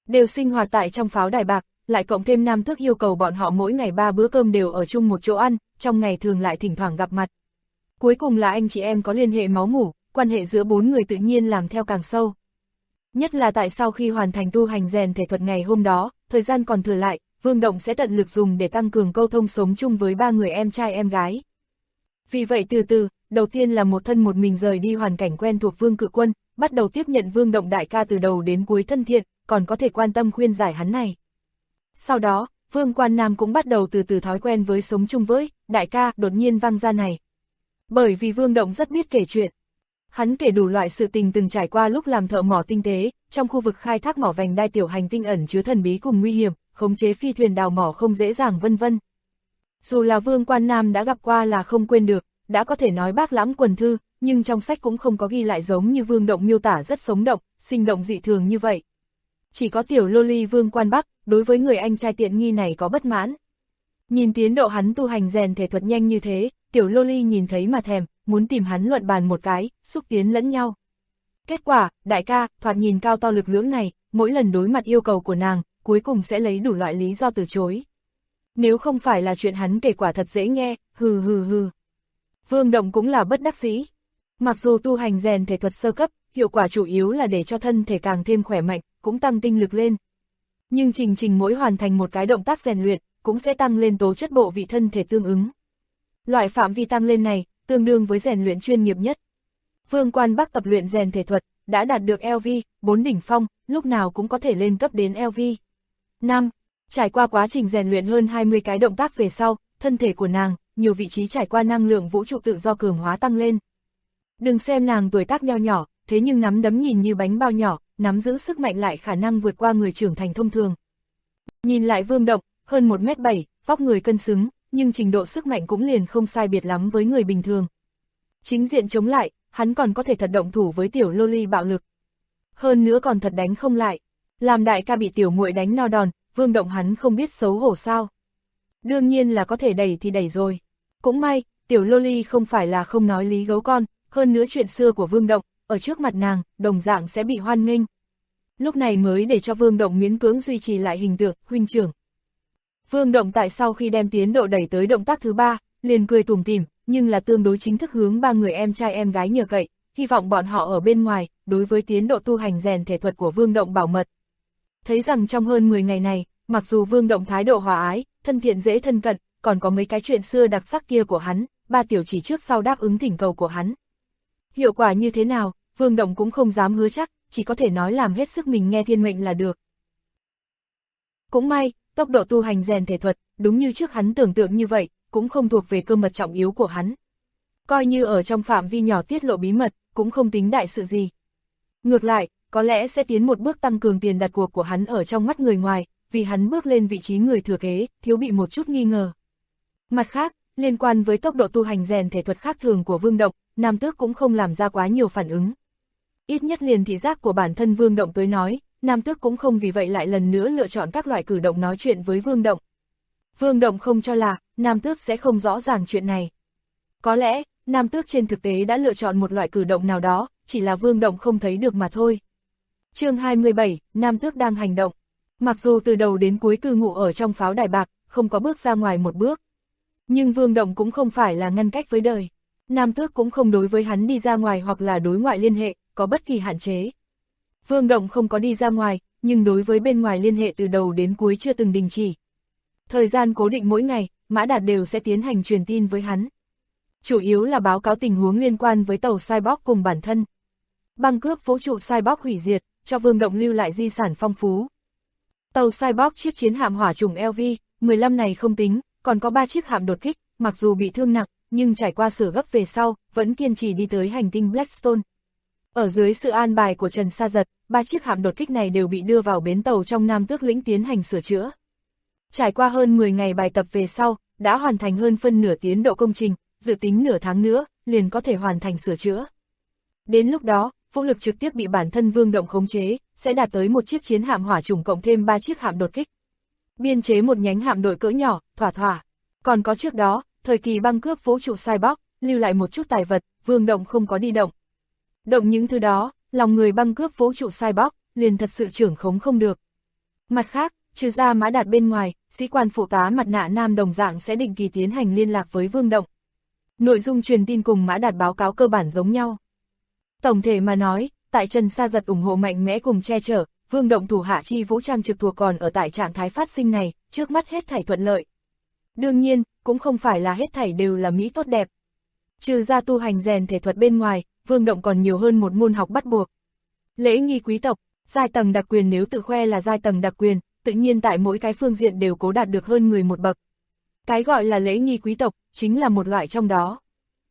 đều sinh hoạt tại trong pháo đài bạc, lại cộng thêm Nam Tước yêu cầu bọn họ mỗi ngày 3 bữa cơm đều ở chung một chỗ ăn, trong ngày thường lại thỉnh thoảng gặp mặt. Cuối cùng là anh chị em có liên hệ máu mủ, quan hệ giữa 4 người tự nhiên làm theo càng sâu. Nhất là tại sau khi hoàn thành tu hành rèn thể thuật ngày hôm đó, thời gian còn thừa lại, Vương Động sẽ tận lực dùng để tăng cường câu thông sống chung với 3 người em trai em gái. Vì vậy từ từ, đầu tiên là một thân một mình rời đi hoàn cảnh quen thuộc Vương Cự Quân, bắt đầu tiếp nhận Vương Động đại ca từ đầu đến cuối thân thiện, còn có thể quan tâm khuyên giải hắn này. Sau đó, Vương Quan Nam cũng bắt đầu từ từ thói quen với sống chung với đại ca đột nhiên vang ra này. Bởi vì Vương Động rất biết kể chuyện. Hắn kể đủ loại sự tình từng trải qua lúc làm thợ mỏ tinh tế, trong khu vực khai thác mỏ vành đai tiểu hành tinh ẩn chứa thần bí cùng nguy hiểm, khống chế phi thuyền đào mỏ không dễ dàng vân vân. Dù là Vương Quan Nam đã gặp qua là không quên được, đã có thể nói bác lãm quần thư, nhưng trong sách cũng không có ghi lại giống như Vương Động miêu tả rất sống động, sinh động dị thường như vậy. Chỉ có tiểu loli Vương Quan Bắc, đối với người anh trai tiện nghi này có bất mãn. Nhìn tiến độ hắn tu hành rèn thể thuật nhanh như thế, tiểu loli nhìn thấy mà thèm, muốn tìm hắn luận bàn một cái, xúc tiến lẫn nhau. Kết quả, đại ca, thoạt nhìn cao to lực lưỡng này, mỗi lần đối mặt yêu cầu của nàng, cuối cùng sẽ lấy đủ loại lý do từ chối. Nếu không phải là chuyện hắn kể quả thật dễ nghe, hừ hừ hừ. Vương Động cũng là bất đắc dĩ. Mặc dù tu hành rèn thể thuật sơ cấp, hiệu quả chủ yếu là để cho thân thể càng thêm khỏe mạnh, cũng tăng tinh lực lên. Nhưng trình mỗi hoàn thành một cái động tác rèn luyện, cũng sẽ tăng lên tố chất bộ vị thân thể tương ứng. Loại phạm vi tăng lên này, tương đương với rèn luyện chuyên nghiệp nhất. Vương Quan Bắc tập luyện rèn thể thuật, đã đạt được LV4 đỉnh phong, lúc nào cũng có thể lên cấp đến LV5. Trải qua quá trình rèn luyện hơn 20 cái động tác về sau, thân thể của nàng, nhiều vị trí trải qua năng lượng vũ trụ tự do cường hóa tăng lên. Đừng xem nàng tuổi tác nho nhỏ, thế nhưng nắm đấm nhìn như bánh bao nhỏ, nắm giữ sức mạnh lại khả năng vượt qua người trưởng thành thông thường. Nhìn lại Vương Động, hơn 1m7, vóc người cân xứng, nhưng trình độ sức mạnh cũng liền không sai biệt lắm với người bình thường. Chính diện chống lại, hắn còn có thể thật động thủ với tiểu loli bạo lực. Hơn nữa còn thật đánh không lại. Làm đại ca bị tiểu muội đánh no đòn, Vương Động hắn không biết xấu hổ sao. Đương nhiên là có thể đẩy thì đẩy rồi. Cũng may, tiểu loli không phải là không nói lý gấu con, hơn nữa chuyện xưa của Vương Động, ở trước mặt nàng, đồng dạng sẽ bị hoan nghênh. Lúc này mới để cho Vương Động miễn cưỡng duy trì lại hình tượng, huynh trưởng. Vương Động tại sau khi đem tiến độ đẩy tới động tác thứ 3, liền cười tủm tỉm, nhưng là tương đối chính thức hướng 3 người em trai em gái nhờ cậy, hy vọng bọn họ ở bên ngoài, đối với tiến độ tu hành rèn thể thuật của Vương Động bảo mật. Thấy rằng trong hơn 10 ngày này, mặc dù Vương Động thái độ hòa ái, thân thiện dễ thân cận, còn có mấy cái chuyện xưa đặc sắc kia của hắn, ba tiểu chỉ trước sau đáp ứng thỉnh cầu của hắn. Hiệu quả như thế nào, Vương Động cũng không dám hứa chắc, chỉ có thể nói làm hết sức mình nghe thiên mệnh là được. Cũng may, tốc độ tu hành rèn thể thuật, đúng như trước hắn tưởng tượng như vậy, cũng không thuộc về cơ mật trọng yếu của hắn. Coi như ở trong phạm vi nhỏ tiết lộ bí mật, cũng không tính đại sự gì. Ngược lại, có lẽ sẽ tiến một bước tăng cường tiền đặt cuộc của hắn ở trong mắt người ngoài, vì hắn bước lên vị trí người thừa kế, thiếu bị một chút nghi ngờ. Mặt khác, liên quan với tốc độ tu hành rèn thể thuật khác thường của Vương Động, Nam Tước cũng không làm ra quá nhiều phản ứng. Ít nhất liền thị giác của bản thân Vương Động tới nói, Nam Tước cũng không vì vậy lại lần nữa lựa chọn các loại cử động nói chuyện với Vương Động. Vương Động không cho là, Nam Tước sẽ không rõ ràng chuyện này. Có lẽ, Nam Tước trên thực tế đã lựa chọn một loại cử động nào đó, chỉ là Vương Động không thấy được mà thôi. Chương 27, Nam Tước đang hành động. Mặc dù từ đầu đến cuối cư ngụ ở trong pháo đài bạc, không có bước ra ngoài một bước. Nhưng Vương Động cũng không phải là ngăn cách với đời. Nam Tước cũng không đối với hắn đi ra ngoài hoặc là đối ngoại liên hệ, có bất kỳ hạn chế. Vương Động không có đi ra ngoài, nhưng đối với bên ngoài liên hệ từ đầu đến cuối chưa từng đình chỉ. Thời gian cố định mỗi ngày, Mã Đạt đều sẽ tiến hành truyền tin với hắn. Chủ yếu là báo cáo tình huống liên quan với tàu Cyborg cùng bản thân. Băng cướp vũ trụ Cyborg hủy diệt, cho Vương Động lưu lại di sản phong phú. Tàu Cyborg chiếc chiến hạm hỏa chủng LV-15 này không tính, còn có 3 chiếc hạm đột kích, mặc dù bị thương nặng, nhưng trải qua sửa gấp về sau, vẫn kiên trì đi tới hành tinh Blackstone. Ở dưới sự an bài của Trần Sa Giật, 3 chiếc hạm đột kích này đều bị đưa vào bến tàu trong Nam Tước lĩnh tiến hành sửa chữa. Trải qua hơn 10 ngày bài tập về sau, đã hoàn thành hơn phân nửa tiến độ công trình, dự tính nửa tháng nữa, liền có thể hoàn thành sửa chữa. Đến lúc đó, vũ lực trực tiếp bị bản thân Vương Động khống chế, sẽ đạt tới một chiếc chiến hạm hỏa chủng cộng thêm 3 chiếc hạm đột kích. Biên chế một nhánh hạm đội cỡ nhỏ, thỏa. Còn có trước đó, thời kỳ băng cướp vũ trụ Cyborg, lưu lại một chút tài vật, Vương Động không có đi động. Động những thứ đó, lòng người băng cướp vũ trụ Cyborg, liền thật sự trưởng khống không được. Mặt khác, trừ ra Mã Đạt bên ngoài, sĩ quan phụ tá mặt nạ nam đồng dạng sẽ định kỳ tiến hành liên lạc với Vương Động. Nội dung truyền tin cùng Mã Đạt báo cáo cơ bản giống nhau. Tổng thể mà nói, tại Trần Sa Giật ủng hộ mạnh mẽ cùng che chở, Vương Động thủ hạ chi vũ trang trực thuộc còn ở tại trạng thái phát sinh này, trước mắt hết thảy thuận lợi. Đương nhiên, cũng không phải là hết thảy đều là mỹ tốt đẹp. Trừ ra tu hành rèn thể thuật bên ngoài, Vương Động còn nhiều hơn một môn học bắt buộc. Lễ nghi quý tộc, giai tầng đặc quyền nếu tự khoe là giai tầng đặc quyền, tự nhiên tại mỗi cái phương diện đều cố đạt được hơn người một bậc. Cái gọi là lễ nghi quý tộc, chính là một loại trong đó.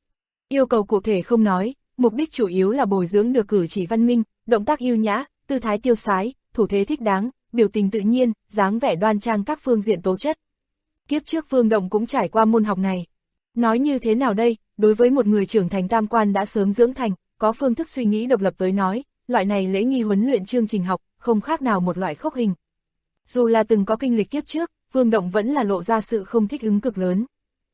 Yêu cầu cụ thể không nói, mục đích chủ yếu là bồi dưỡng được cử chỉ văn minh, động tác ưu nhã, tư thái tiêu sái, thủ thế thích đáng, biểu tình tự nhiên, dáng vẻ đoan trang các phương diện tố chất. Kiếp trước Vương Động cũng trải qua môn học này. Nói như thế nào đây, đối với một người trưởng thành tam quan đã sớm dưỡng thành, có phương thức suy nghĩ độc lập tới nói, loại này lễ nghi huấn luyện chương trình học, không khác nào một loại khốc hình. Dù là từng có kinh lịch kiếp trước, Vương Động vẫn là lộ ra sự không thích ứng cực lớn.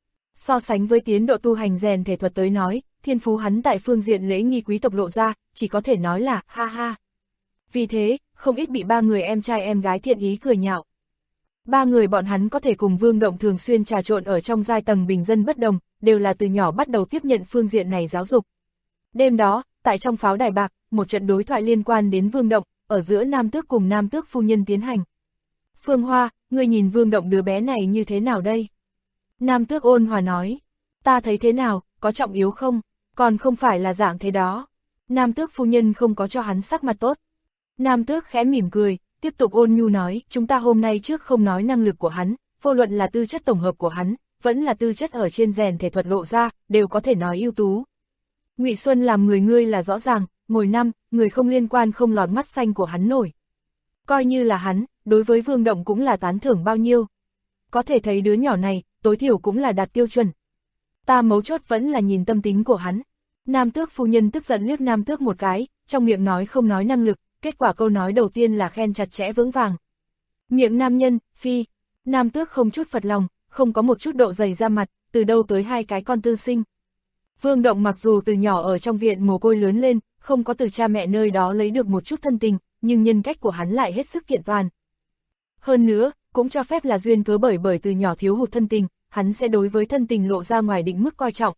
So sánh với tiến độ tu hành rèn thể thuật tới nói, thiên phú hắn tại phương diện lễ nghi quý tộc lộ ra, chỉ có thể nói là ha ha. Vì thế, không ít bị ba người em trai em gái thiện ý cười nhạo. Ba người bọn hắn có thể cùng Vương Động thường xuyên trà trộn ở trong giai tầng bình dân bất đồng, đều là từ nhỏ bắt đầu tiếp nhận phương diện này giáo dục. Đêm đó, tại trong pháo đài bạc, một trận đối thoại liên quan đến Vương Động, ở giữa Nam Tước cùng Nam Tước phu nhân tiến hành. Phương Hoa, ngươi nhìn Vương Động đứa bé này như thế nào đây? Nam Tước ôn hòa nói, ta thấy thế nào, có trọng yếu không? Còn không phải là dạng thế đó. Nam Tước phu nhân không có cho hắn sắc mặt tốt. Nam Tước khẽ mỉm cười, tiếp tục ôn nhu nói, chúng ta hôm nay trước không nói năng lực của hắn, vô luận là tư chất tổng hợp của hắn, vẫn là tư chất ở trên rèn thể thuật lộ ra, đều có thể nói ưu tú. Ngụy Xuân làm người ngươi là rõ ràng, ngồi năm, người không liên quan không lọt mắt xanh của hắn nổi. Coi như là hắn, đối với Vương Động cũng là tán thưởng bao nhiêu. Có thể thấy đứa nhỏ này, tối thiểu cũng là đạt tiêu chuẩn. Ta mấu chốt vẫn là nhìn tâm tính của hắn. Nam Tước phu nhân tức giận liếc Nam Tước một cái, trong miệng nói không nói năng lực, kết quả câu nói đầu tiên là khen chặt chẽ vững vàng. Miệng nam nhân, phi. Nam Tước không chút phật lòng, không có một chút độ dày ra mặt, từ đâu tới hai cái con tư sinh. Vương Động mặc dù từ nhỏ ở trong viện mồ côi lớn lên, không có từ cha mẹ nơi đó lấy được một chút thân tình, nhưng nhân cách của hắn lại hết sức kiện toàn. Hơn nữa, cũng cho phép là duyên cớ bởi từ nhỏ thiếu hụt thân tình, hắn sẽ đối với thân tình lộ ra ngoài định mức coi trọng.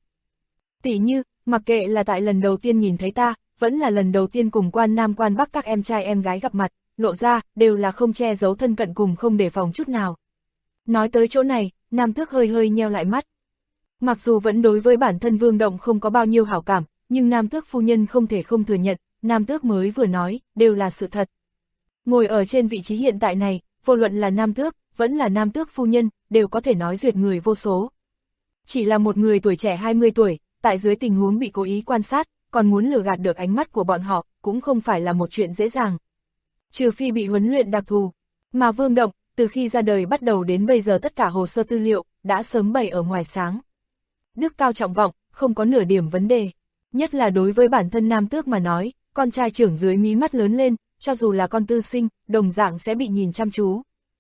Tỉ như, mặc kệ là tại lần đầu tiên nhìn thấy ta, vẫn là lần đầu tiên cùng quan nam quan bắc các em trai em gái gặp mặt, lộ ra, đều là không che giấu thân cận cùng không đề phòng chút nào. Nói tới chỗ này, Nam Tước hơi hơi nheo lại mắt. Mặc dù vẫn đối với bản thân Vương Động không có bao nhiêu hảo cảm, nhưng Nam Tước phu nhân không thể không thừa nhận, Nam Tước mới vừa nói, đều là sự thật. Ngồi ở trên vị trí hiện tại này, vô luận là Nam Tước, vẫn là Nam Tước phu nhân, đều có thể nói duyệt người vô số. Chỉ là một người tuổi trẻ 20 tuổi, tại dưới tình huống bị cố ý quan sát, còn muốn lừa gạt được ánh mắt của bọn họ, cũng không phải là một chuyện dễ dàng. Trừ phi bị huấn luyện đặc thù, mà Vương Động, từ khi ra đời bắt đầu đến bây giờ tất cả hồ sơ tư liệu, đã sớm bày ở ngoài sáng. Đức cao trọng vọng, không có nửa điểm vấn đề. Nhất là đối với bản thân Nam Tước mà nói, con trai trưởng dưới mí mắt lớn lên, cho dù là con tư sinh, đồng dạng sẽ bị nhìn chăm chú.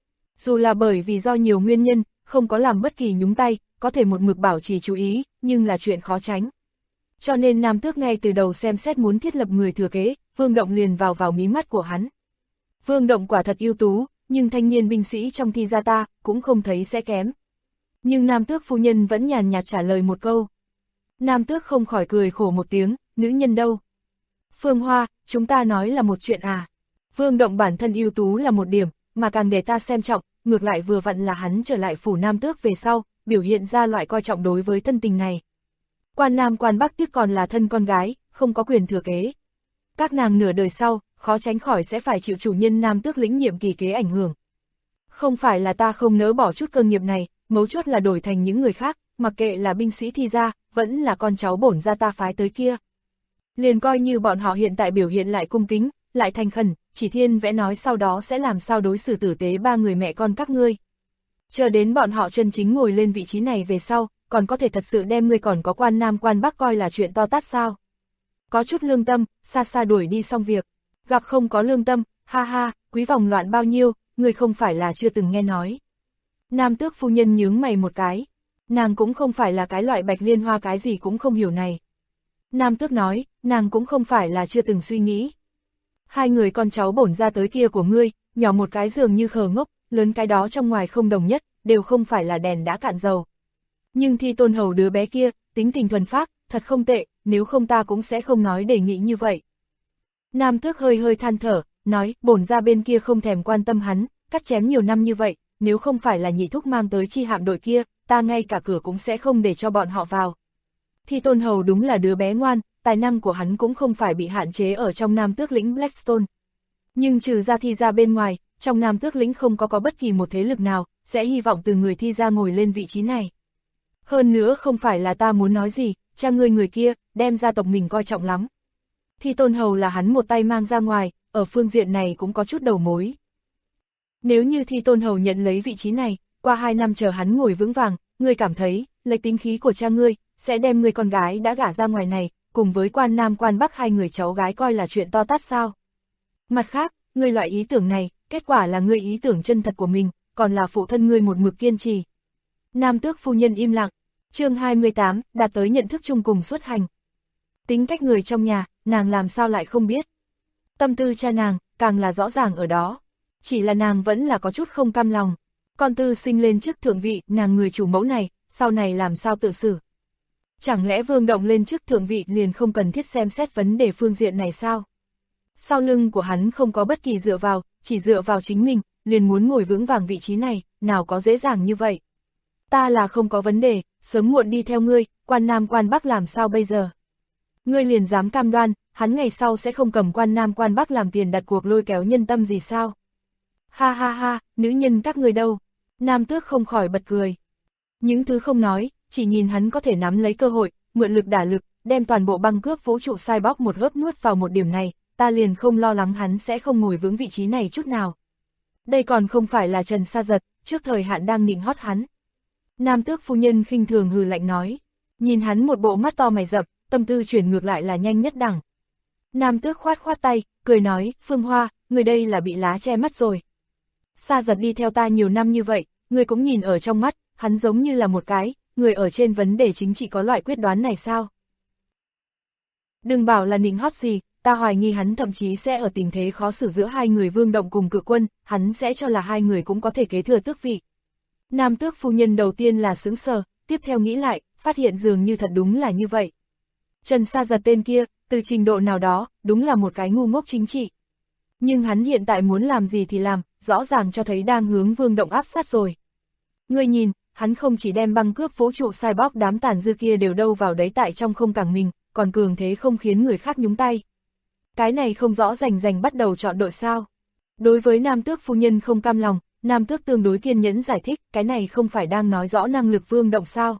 Dù là bởi vì do nhiều nguyên nhân, không có làm bất kỳ nhúng tay, có thể một mực bảo trì chú ý, nhưng là chuyện khó tránh. Cho nên Nam Tước ngay từ đầu xem xét muốn thiết lập người thừa kế, Vương Động liền vào mí mắt của hắn. Vương Động quả thật ưu tú, nhưng thanh niên binh sĩ trong thi gia ta, cũng không thấy sẽ kém. Nhưng Nam Tước phu nhân vẫn nhàn nhạt trả lời một câu. Nam Tước không khỏi cười khổ một tiếng, nữ nhân đâu? Phương Hoa, chúng ta nói là một chuyện à? Vương Động bản thân ưu tú là một điểm, mà càng để ta xem trọng, ngược lại vừa vặn là hắn trở lại phủ Nam Tước về sau, biểu hiện ra loại coi trọng đối với thân tình này. Quan Nam quan Bắc tiếc còn là thân con gái, không có quyền thừa kế. Các nàng nửa đời sau, khó tránh khỏi sẽ phải chịu chủ nhân Nam Tước lĩnh nhiệm kỳ kế ảnh hưởng. Không phải là ta không nỡ bỏ chút cơ nghiệp này, mấu chốt là đổi thành những người khác, mặc kệ là binh sĩ thi gia, vẫn là con cháu bổn gia ta phái tới kia. Liền coi như bọn họ hiện tại biểu hiện lại cung kính, lại thành khẩn, chỉ thiên vẽ nói sau đó sẽ làm sao đối xử tử tế ba người mẹ con các ngươi. Chờ đến bọn họ chân chính ngồi lên vị trí này về sau, còn có thể thật sự đem ngươi còn có quan Nam quan Bắc coi là chuyện to tát sao. Có chút lương tâm, xa xa đuổi đi xong việc. Gặp không có lương tâm, ha ha, quý vòng loạn bao nhiêu, ngươi không phải là chưa từng nghe nói. Nam Tước phu nhân nhướng mày một cái. Nàng cũng không phải là cái loại Bạch Liên Hoa cái gì cũng không hiểu này. Nam Tước nói, nàng cũng không phải là chưa từng suy nghĩ. Hai người con cháu bổn ra tới kia của ngươi, nhỏ một cái dường như khờ ngốc, lớn cái đó trong ngoài không đồng nhất, đều không phải là đèn đã cạn dầu. Nhưng Thi Tôn Hầu đứa bé kia, tính tình thuần phác, thật không tệ, nếu không ta cũng sẽ không nói đề nghị như vậy. Nam Tước hơi hơi than thở, nói, bổn gia bên kia không thèm quan tâm hắn, cắt chém nhiều năm như vậy, nếu không phải là nhị thúc mang tới chi hạm đội kia, ta ngay cả cửa cũng sẽ không để cho bọn họ vào. Thi Tôn Hầu đúng là đứa bé ngoan, tài năng của hắn cũng không phải bị hạn chế ở trong Nam Tước lĩnh Blackstone. Nhưng trừ ra Thi gia bên ngoài, trong Nam Tước lĩnh không có bất kỳ một thế lực nào, sẽ hy vọng từ người Thi gia ngồi lên vị trí này. Hơn nữa không phải là ta muốn nói gì, cha ngươi người kia, đem gia tộc mình coi trọng lắm. Thi Tôn Hầu là hắn một tay mang ra ngoài, ở phương diện này cũng có chút đầu mối. Nếu như Thi Tôn Hầu nhận lấy vị trí này, qua 2 năm chờ hắn ngồi vững vàng, ngươi cảm thấy, lấy tính khí của cha ngươi, sẽ đem người con gái đã gả ra ngoài này, cùng với quan Nam quan Bắc 2 người cháu gái coi là chuyện to tát sao? Mặt khác, ngươi loại ý tưởng này, kết quả là ngươi ý tưởng chân thật của mình, còn là phụ thân ngươi một mực kiên trì. Nam Tước phu nhân im lặng. Chương 28, đạt tới nhận thức chung cùng xuất hành. Tính cách người trong nhà, nàng làm sao lại không biết. Tâm tư cha nàng, càng là rõ ràng ở đó. Chỉ là nàng vẫn là có chút không cam lòng. Con tư sinh lên chức thượng vị, nàng người chủ mẫu này, sau này làm sao tự xử. Chẳng lẽ Vương Động lên chức thượng vị liền không cần thiết xem xét vấn đề phương diện này sao? Sau lưng của hắn không có bất kỳ dựa vào, chỉ dựa vào chính mình, liền muốn ngồi vững vàng vị trí này, nào có dễ dàng như vậy. Ta là không có vấn đề, sớm muộn đi theo ngươi, quan Nam quan Bắc làm sao bây giờ? Ngươi liền dám cam đoan, hắn ngày sau sẽ không cầm quan Nam quan Bắc làm tiền đặt cuộc lôi kéo nhân tâm gì sao? Ha ha ha, nữ nhân các ngươi đâu? Nam Tước không khỏi bật cười. Những thứ không nói, chỉ nhìn hắn có thể nắm lấy cơ hội, mượn lực đả lực, đem toàn bộ băng cướp vũ trụ sai bóc một hớp nuốt vào một điểm này, ta liền không lo lắng hắn sẽ không ngồi vững vị trí này chút nào. Đây còn không phải là Trần Sa Giật, trước thời hạn đang nịnh hót hắn. Nam Tước phu nhân khinh thường hừ lạnh nói, nhìn hắn một bộ mắt to mày rậm, tâm tư chuyển ngược lại là nhanh nhất đẳng. Nam Tước khoát khoát tay, cười nói, Phương Hoa, người đây là bị lá che mắt rồi. Sa Giật đi theo ta nhiều năm như vậy, người cũng nhìn ở trong mắt, hắn giống như là một cái, người ở trên vấn đề chính trị có loại quyết đoán này sao? Đừng bảo là nịnh hót gì, ta hoài nghi hắn thậm chí sẽ ở tình thế khó xử giữa 2 người Vương Động cùng Cự Quân, hắn sẽ cho là 2 người cũng có thể kế thừa tước vị. Nam Tước phu nhân đầu tiên là sững sờ, tiếp theo nghĩ lại, phát hiện dường như thật đúng là như vậy. Trần Sa Giật tên kia, từ trình độ nào đó, đúng là một cái ngu ngốc chính trị. Nhưng hắn hiện tại muốn làm gì thì làm, rõ ràng cho thấy đang hướng Vương Động áp sát rồi. Ngươi nhìn, hắn không chỉ đem băng cướp vũ trụ sai bóc đám tàn dư kia đều đâu vào đấy tại trong không cảng mình, còn cường thế không khiến người khác nhúng tay. Cái này không rõ rành bắt đầu chọn đội sao. Đối với Nam Tước phu nhân không cam lòng, Nam Tước tương đối kiên nhẫn giải thích, cái này không phải đang nói rõ năng lực Vương Động sao.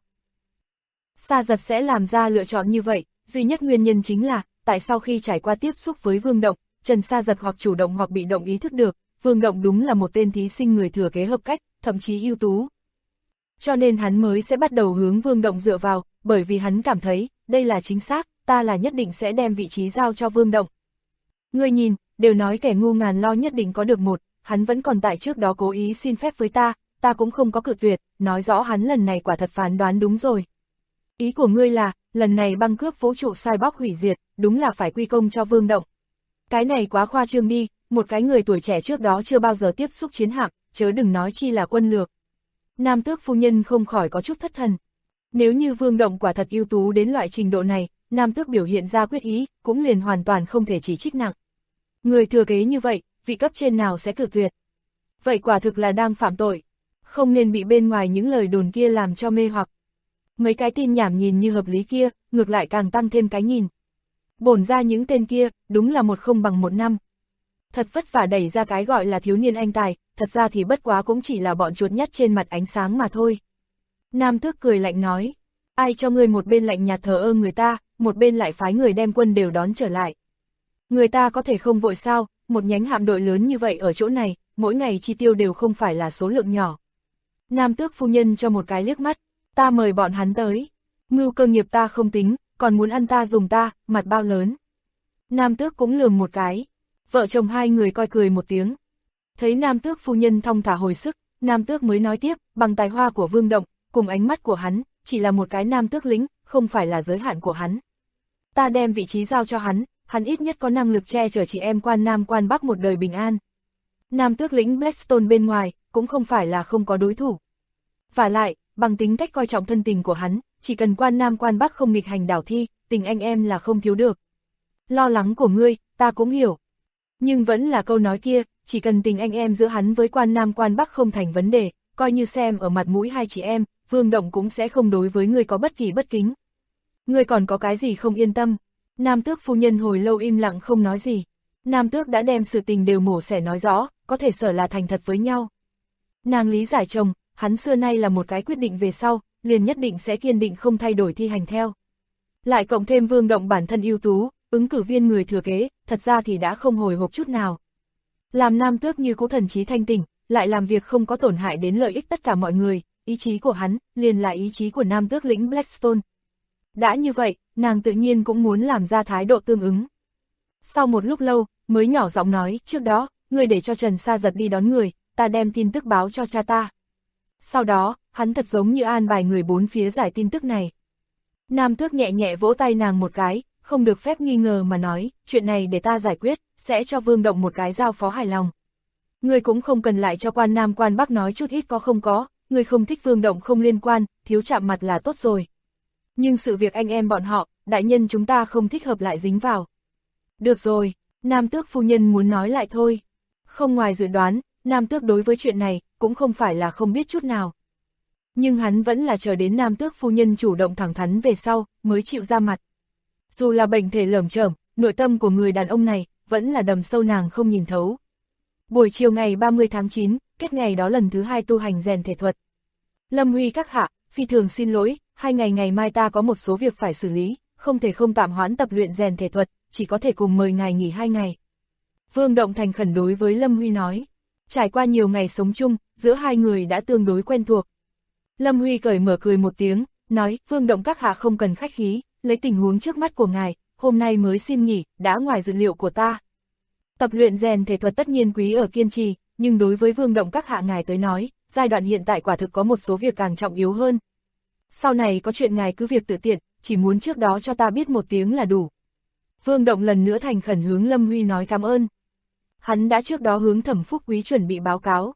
Sa Giật sẽ làm ra lựa chọn như vậy, duy nhất nguyên nhân chính là, tại sau khi trải qua tiếp xúc với Vương Động, Trần Sa Giật hoặc chủ động hoặc bị động ý thức được, Vương Động đúng là một tên thí sinh người thừa kế hợp cách, thậm chí ưu tú. Cho nên hắn mới sẽ bắt đầu hướng Vương Động dựa vào, bởi vì hắn cảm thấy, đây là chính xác, ta là nhất định sẽ đem vị trí giao cho Vương Động. Ngươi nhìn, đều nói kẻ ngu ngàn lo nhất định có được một, hắn vẫn còn tại trước đó cố ý xin phép với ta cũng không có cự tuyệt, nói rõ hắn lần này quả thật phán đoán đúng rồi. Ý của ngươi là, lần này băng cướp vũ trụ sai bóc hủy diệt, đúng là phải quy công cho Vương Động. Cái này quá khoa trương đi, một cái người tuổi trẻ trước đó chưa bao giờ tiếp xúc chiến hạm, chớ đừng nói chi là quân lược. Nam Tước phu nhân không khỏi có chút thất thần. Nếu như Vương Động quả thật ưu tú đến loại trình độ này, Nam Tước biểu hiện ra quyết ý, cũng liền hoàn toàn không thể chỉ trích nặng. Người thừa kế như vậy, vị cấp trên nào sẽ cự tuyệt? Vậy quả thực là đang phạm tội, không nên bị bên ngoài những lời đồn kia làm cho mê hoặc. Mấy cái tin nhảm nhìn như hợp lý kia, ngược lại càng tăng thêm cái nhìn. Bổn ra những tên kia, đúng là một không bằng một năm. Thật vất vả đẩy ra cái gọi là thiếu niên anh tài, thật ra thì bất quá cũng chỉ là bọn chuột nhắt trên mặt ánh sáng mà thôi. Nam Tước cười lạnh nói, ai cho ngươi một bên lạnh nhạt thờ ơ người ta, một bên lại phái người đem quân đều đón trở lại. Người ta có thể không vội sao, một nhánh hạm đội lớn như vậy ở chỗ này, mỗi ngày chi tiêu đều không phải là số lượng nhỏ. Nam Tước phu nhân cho một cái liếc mắt, ta mời bọn hắn tới. Mưu cơ nghiệp ta không tính, còn muốn ăn ta dùng ta, mặt bao lớn. Nam Tước cũng lườm một cái. Vợ chồng 2 người coi cười một tiếng. Thấy Nam Tước phu nhân thong thả hồi sức, Nam Tước mới nói tiếp, bằng tài hoa của Vương Động, cùng ánh mắt của hắn, chỉ là một cái Nam Tước lính, không phải là giới hạn của hắn. Ta đem vị trí giao cho hắn, hắn ít nhất có năng lực che chở chị em quan Nam quan Bắc một đời bình an. Nam tước lĩnh Blackstone bên ngoài, cũng không phải là không có đối thủ. Vả lại, bằng tính cách coi trọng thân tình của hắn, chỉ cần quan Nam quan Bắc không nghịch hành đảo thi, tình anh em là không thiếu được. Lo lắng của ngươi, ta cũng hiểu. Nhưng vẫn là câu nói kia, chỉ cần tình anh em giữa hắn với quan Nam quan Bắc không thành vấn đề, coi như xem ở mặt mũi hai chị em, Vương Động cũng sẽ không đối với ngươi có bất kỳ bất kính. Ngươi còn có cái gì không yên tâm? Nam tước phu nhân hồi lâu im lặng không nói gì. Nam tước đã đem sự tình đều mổ xẻ nói rõ, có thể sở là thành thật với nhau. Nàng lý giải chồng, hắn xưa nay là một cái quyết định về sau, liền nhất định sẽ kiên định không thay đổi thi hành theo. Lại cộng thêm Vương Động bản thân ưu tú, ứng cử viên người thừa kế, thật ra thì đã không hồi hộp chút nào. Làm nam tước như cũ thần trí thanh tỉnh, lại làm việc không có tổn hại đến lợi ích tất cả mọi người, ý chí của hắn, liền là ý chí của nam tước lĩnh Blackstone. Đã như vậy, nàng tự nhiên cũng muốn làm ra thái độ tương ứng. Sau một lúc lâu, mới nhỏ giọng nói, trước đó, ngươi để cho Trần Sa Giật đi đón người, ta đem tin tức báo cho cha ta. Sau đó, hắn thật giống như an bài người bốn phía giải tin tức này. Nam tước nhẹ nhẹ vỗ tay nàng một cái, không được phép nghi ngờ mà nói, chuyện này để ta giải quyết, sẽ cho Vương Động một cái giao phó hài lòng. Ngươi cũng không cần lại cho quan Nam quan Bắc nói chút ít có không có, ngươi không thích Vương Động không liên quan, thiếu chạm mặt là tốt rồi. Nhưng sự việc anh em bọn họ, đại nhân chúng ta không thích hợp lại dính vào. Được rồi, Nam tước phu nhân muốn nói lại thôi. Không ngoài dự đoán, Nam tước đối với chuyện này, cũng không phải là không biết chút nào. Nhưng hắn vẫn là chờ đến Nam tước phu nhân chủ động thẳng thắn về sau, mới chịu ra mặt. Dù là bệnh thể lởm chởm, nội tâm của người đàn ông này, vẫn là đầm sâu nàng không nhìn thấu. Buổi chiều ngày 30 tháng 9, kết ngày đó lần thứ 2 tu hành rèn thể thuật. Lâm Huy các hạ, phi thường xin lỗi, 2 ngày mai ta có một số việc phải xử lý, không thể không tạm hoãn tập luyện rèn thể thuật, chỉ có thể cùng mời ngài nghỉ 2 ngày. Vương Động thành khẩn đối với Lâm Huy nói. Trải qua nhiều ngày sống chung, giữa hai người đã tương đối quen thuộc. Lâm Huy cởi mở cười một tiếng, nói, Vương Động các hạ không cần khách khí, lấy tình huống trước mắt của ngài, hôm nay mới xin nghỉ, đã ngoài dự liệu của ta. Tập luyện rèn thể thuật tất nhiên quý ở kiên trì, nhưng đối với Vương Động các hạ ngài tới nói, giai đoạn hiện tại quả thực có một số việc càng trọng yếu hơn. Sau này có chuyện ngài cứ việc tự tiện, chỉ muốn trước đó cho ta biết một tiếng là đủ. Vương Động lần nữa thành khẩn hướng Lâm Huy nói cảm ơn. Hắn đã trước đó hướng Thẩm Phúc Quý chuẩn bị báo cáo.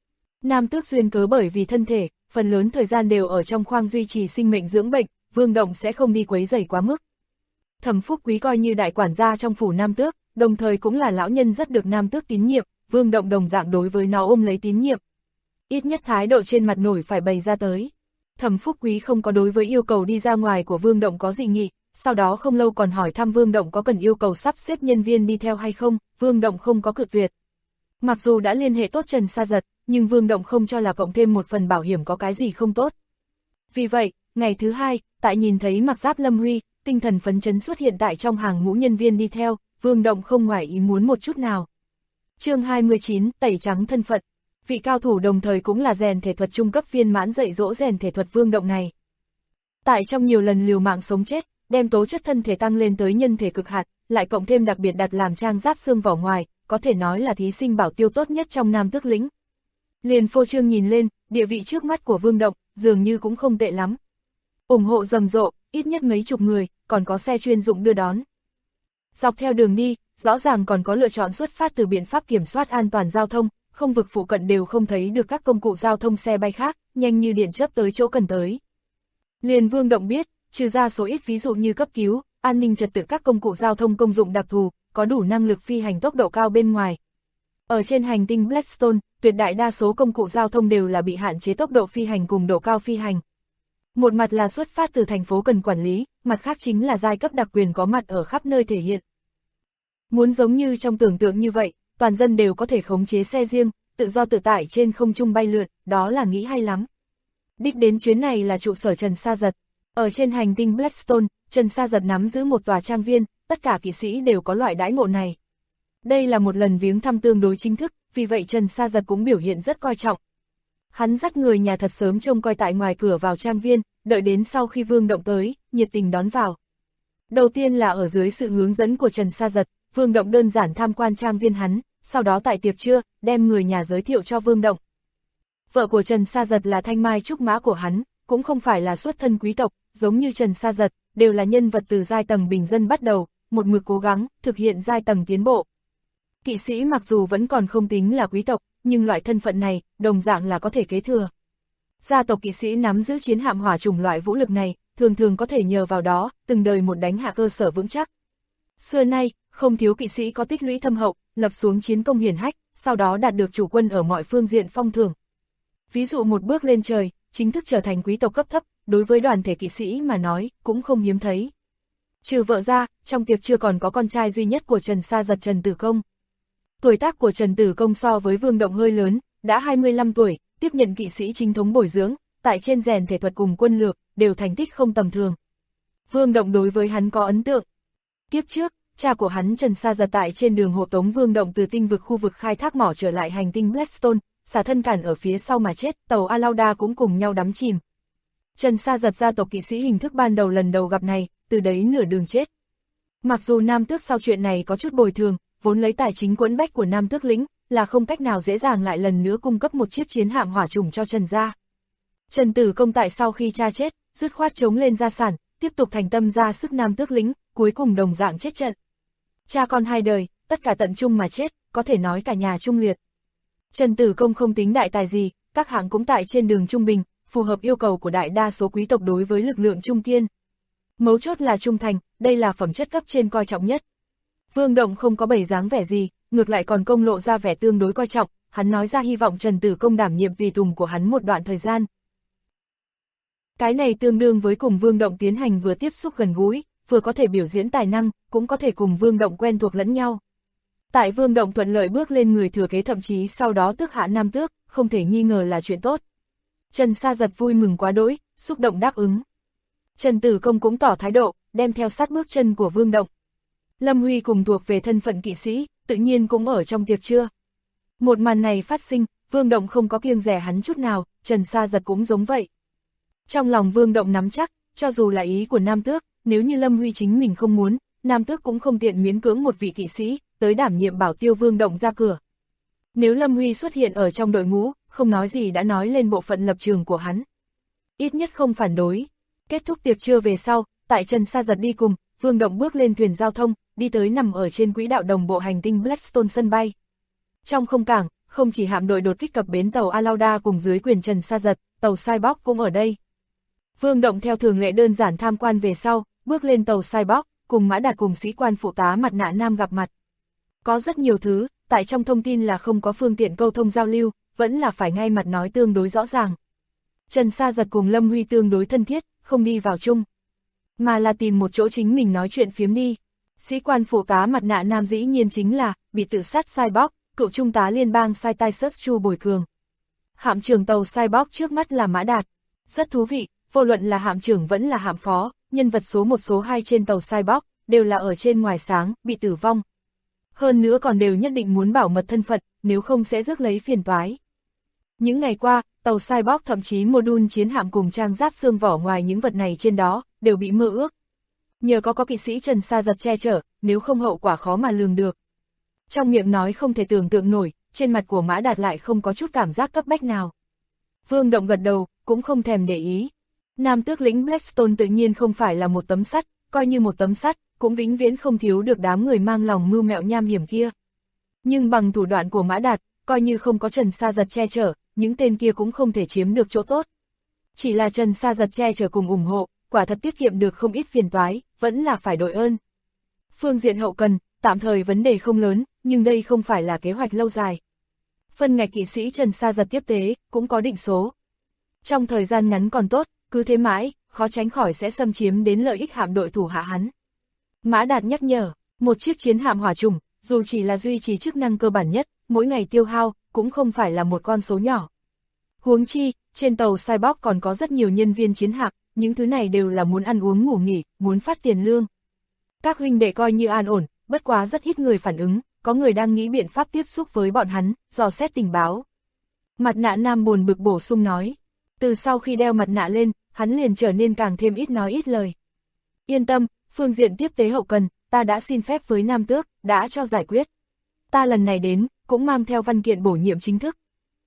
Nam tước duyên cớ bởi vì thân thể, phần lớn thời gian đều ở trong khoang duy trì sinh mệnh dưỡng bệnh, Vương Động sẽ không đi quấy rầy quá mức. Thẩm Phúc Quý coi như đại quản gia trong phủ Nam tước, đồng thời cũng là lão nhân rất được Nam tước tín nhiệm, Vương Động đồng dạng đối với nó ôm lấy tín nhiệm. Ít nhất thái độ trên mặt nổi phải bày ra tới. Thẩm Phúc Quý không có đối với yêu cầu đi ra ngoài của Vương Động có dị nghị, sau đó không lâu còn hỏi thăm Vương Động có cần yêu cầu sắp xếp nhân viên đi theo hay không, Vương Động không có cự tuyệt. Mặc dù đã liên hệ tốt Trần Sa Giật, nhưng Vương Động không cho là cộng thêm một phần bảo hiểm có cái gì không tốt. Vì vậy, ngày thứ 2, tại nhìn thấy mặc giáp Lâm Huy, tinh thần phấn chấn xuất hiện tại trong hàng ngũ nhân viên đi theo, Vương Động không ngoài ý muốn một chút nào. Chương 29, tẩy trắng thân phận. Vị cao thủ đồng thời cũng là rèn thể thuật trung cấp viên mãn dạy dỗ rèn thể thuật Vương Động này. Tại trong nhiều lần liều mạng sống chết, đem tố chất thân thể tăng lên tới nhân thể cực hạn, lại cộng thêm đặc biệt đặt làm trang giáp xương vỏ ngoài, có thể nói là thí sinh bảo tiêu tốt nhất trong Nam tước lĩnh. Liền phô trương nhìn lên, địa vị trước mắt của Vương Động, dường như cũng không tệ lắm. Ủng hộ rầm rộ, ít nhất mấy chục người, còn có xe chuyên dụng đưa đón. Dọc theo đường đi, rõ ràng còn có lựa chọn xuất phát từ biện pháp kiểm soát an toàn giao thông, không vực phụ cận đều không thấy được các công cụ giao thông xe bay khác, nhanh như điện chớp tới chỗ cần tới. Liền Vương Động biết, trừ ra số ít ví dụ như cấp cứu, an ninh trật tự các công cụ giao thông công dụng đặc thù, có đủ năng lực phi hành tốc độ cao bên ngoài. Ở trên hành tinh Blackstone, tuyệt đại đa số công cụ giao thông đều là bị hạn chế tốc độ phi hành cùng độ cao phi hành. Một mặt là xuất phát từ thành phố cần quản lý, mặt khác chính là giai cấp đặc quyền có mặt ở khắp nơi thể hiện. Muốn giống như trong tưởng tượng như vậy, toàn dân đều có thể khống chế xe riêng, tự do tự tại trên không trung bay lượn, đó là nghĩ hay lắm. Đích đến chuyến này là trụ sở Trần Sa Giật. Ở trên hành tinh Blackstone, Trần Sa Giật nắm giữ một tòa trang viên, tất cả kỵ sĩ đều có loại đãi ngộ này. Đây là một lần viếng thăm tương đối chính thức, vì vậy Trần Sa Giật cũng biểu hiện rất coi trọng. Hắn dắt người nhà thật sớm trông coi tại ngoài cửa vào trang viên, đợi đến sau khi Vương Động tới, nhiệt tình đón vào. Đầu tiên là ở dưới sự hướng dẫn của Trần Sa Giật, Vương Động đơn giản tham quan trang viên hắn, sau đó tại tiệc trưa, đem người nhà giới thiệu cho Vương Động. Vợ của Trần Sa Giật là Thanh Mai trúc mã của hắn, cũng không phải là xuất thân quý tộc, giống như Trần Sa Giật, đều là nhân vật từ giai tầng bình dân bắt đầu, một mực cố gắng, thực hiện giai tầng tiến bộ. Kỵ sĩ mặc dù vẫn còn không tính là quý tộc, nhưng loại thân phận này, đồng dạng là có thể kế thừa. Gia tộc kỵ sĩ nắm giữ chiến hạm hỏa chủng loại vũ lực này, thường thường có thể nhờ vào đó, từng đời một đánh hạ cơ sở vững chắc. Xưa nay, không thiếu kỵ sĩ có tích lũy thâm hậu, lập xuống chiến công hiển hách, sau đó đạt được chủ quân ở mọi phương diện phong thưởng. Ví dụ một bước lên trời, chính thức trở thành quý tộc cấp thấp, đối với đoàn thể kỵ sĩ mà nói, cũng không hiếm thấy. Trừ vợ ra, trong tiệc chưa còn có con trai duy nhất của Trần Sa Giật Trần Tử Công. Tuổi tác của Trần Tử Công so với Vương Động hơi lớn, đã 25 tuổi, tiếp nhận kỵ sĩ chính thống bồi dưỡng, tại trên rèn thể thuật cùng quân lược, đều thành tích không tầm thường. Vương Động đối với hắn có ấn tượng. Kiếp trước, cha của hắn Trần Sa Giật tại trên đường hộ tống Vương Động từ tinh vực khu vực khai thác mỏ trở lại hành tinh Blackstone, xả thân cản ở phía sau mà chết, tàu Alauda cũng cùng nhau đắm chìm. Trần Sa Giật gia tộc kỵ sĩ hình thức ban đầu lần đầu gặp này, từ đấy nửa đường chết. Mặc dù Nam Tước sau chuyện này có chút bồi thường, vốn lấy tài chính quẫn bách của Nam Tước lĩnh, là không cách nào dễ dàng lại lần nữa cung cấp một chiếc chiến hạm hỏa chủng cho Trần gia. Trần Tử Công tại sau khi cha chết, dứt khoát chống lên gia sản, tiếp tục thành tâm ra sức Nam Tước lĩnh, cuối cùng đồng dạng chết trận. Cha con hai đời, tất cả tận chung mà chết, có thể nói cả nhà trung liệt. Trần Tử Công không tính đại tài gì, các hạng cũng tại trên đường trung bình, phù hợp yêu cầu của đại đa số quý tộc đối với lực lượng trung kiên. Mấu chốt là trung thành, đây là phẩm chất cấp trên coi trọng nhất. Vương Động không có bày dáng vẻ gì, ngược lại còn công lộ ra vẻ tương đối coi trọng, hắn nói ra hy vọng Trần Tử Công đảm nhiệm tùy tùng của hắn một đoạn thời gian. Cái này tương đương với cùng Vương Động tiến hành vừa tiếp xúc gần gũi, vừa có thể biểu diễn tài năng, cũng có thể cùng Vương Động quen thuộc lẫn nhau. Tại Vương Động thuận lợi bước lên người thừa kế thậm chí sau đó tước hạ Nam Tước, không thể nghi ngờ là chuyện tốt. Trần Sa Giật vui mừng quá đỗi, xúc động đáp ứng. Trần Tử Công cũng tỏ thái độ, đem theo sát bước chân của Vương Động. Lâm Huy cùng thuộc về thân phận kỵ sĩ, tự nhiên cũng ở trong tiệc trưa. Một màn này phát sinh, Vương Động không có kiêng dè hắn chút nào, Trần Sa Giật cũng giống vậy. Trong lòng Vương Động nắm chắc, cho dù là ý của Nam Tước, nếu như Lâm Huy chính mình không muốn, Nam Tước cũng không tiện miễn cưỡng một vị kỵ sĩ, tới đảm nhiệm bảo tiêu Vương Động ra cửa. Nếu Lâm Huy xuất hiện ở trong đội ngũ, không nói gì đã nói lên bộ phận lập trường của hắn. Ít nhất không phản đối. Kết thúc tiệc trưa về sau, tại Trần Sa Giật đi cùng, Vương Động bước lên thuyền giao thông, đi tới nằm ở trên quỹ đạo đồng bộ hành tinh Blackstone sân bay. Trong không cảng, không chỉ hạm đội đột kích cập bến tàu Alauda cùng dưới quyền Trần Sa Giật, tàu Cyborg cũng ở đây. Vương Động theo thường lệ đơn giản tham quan về sau, bước lên tàu Cyborg, cùng Mã Đạt cùng sĩ quan phụ tá mặt nạ nam gặp mặt. Có rất nhiều thứ, tại trong thông tin là không có phương tiện câu thông giao lưu, vẫn là phải ngay mặt nói tương đối rõ ràng. Trần Sa Giật cùng Lâm Huy tương đối thân thiết, không đi vào chung, mà là tìm một chỗ chính mình nói chuyện phiếm đi. Sĩ quan phụ tá mặt nạ nam dĩ nhiên chính là, bị tự sát Cyborg, cựu trung tá liên bang Cytisus Chu Bồi Cường. Hạm trưởng tàu Cyborg trước mắt là Mã Đạt. Rất thú vị, vô luận là hạm trưởng vẫn là hạm phó, nhân vật số 1 số 2 trên tàu Cyborg, đều là ở trên ngoài sáng, bị tử vong. Hơn nữa còn đều nhất định muốn bảo mật thân phận, nếu không sẽ rước lấy phiền toái. Những ngày qua, tàu Cyborg thậm chí module chiến hạm cùng trang giáp xương vỏ ngoài những vật này trên đó, đều bị mơ ước. Nhờ có kỵ sĩ Trần Sa Giật che chở, nếu không hậu quả khó mà lường được. Trong miệng nói không thể tưởng tượng nổi, trên mặt của Mã Đạt lại không có chút cảm giác cấp bách nào. Vương Động gật đầu, cũng không thèm để ý. Nam Tước lĩnh Blackstone tự nhiên không phải là một tấm sắt, coi như một tấm sắt, cũng vĩnh viễn không thiếu được đám người mang lòng mưu mẹo nham hiểm kia. Nhưng bằng thủ đoạn của Mã Đạt, coi như không có Trần Sa Giật che chở, những tên kia cũng không thể chiếm được chỗ tốt. Chỉ là Trần Sa Giật che chở cùng ủng hộ, quả thật tiết kiệm được không ít phiền toái, vẫn là phải đội ơn. Phương diện hậu cần, tạm thời vấn đề không lớn, nhưng đây không phải là kế hoạch lâu dài. Phân ngạch kỵ sĩ Trần Sa Giật tiếp tế, cũng có định số. Trong thời gian ngắn còn tốt, cứ thế mãi, khó tránh khỏi sẽ xâm chiếm đến lợi ích hạm đội thủ hạ hắn. Mã Đạt nhắc nhở, một chiếc chiến hạm hỏa chủng, dù chỉ là duy trì chức năng cơ bản nhất, mỗi ngày tiêu hao, cũng không phải là một con số nhỏ. Huống chi, trên tàu Cyborg còn có rất nhiều nhân viên chiến hạm, những thứ này đều là muốn ăn uống ngủ nghỉ, muốn phát tiền lương. Các huynh đệ coi như an ổn, bất quá rất ít người phản ứng, có người đang nghĩ biện pháp tiếp xúc với bọn hắn, dò xét tình báo. Mặt nạ nam buồn bực bổ sung nói, từ sau khi đeo mặt nạ lên, hắn liền trở nên càng thêm ít nói ít lời. Yên tâm, phương diện tiếp tế hậu cần, ta đã xin phép với Nam Tước, đã cho giải quyết. Ta lần này đến, cũng mang theo văn kiện bổ nhiệm chính thức.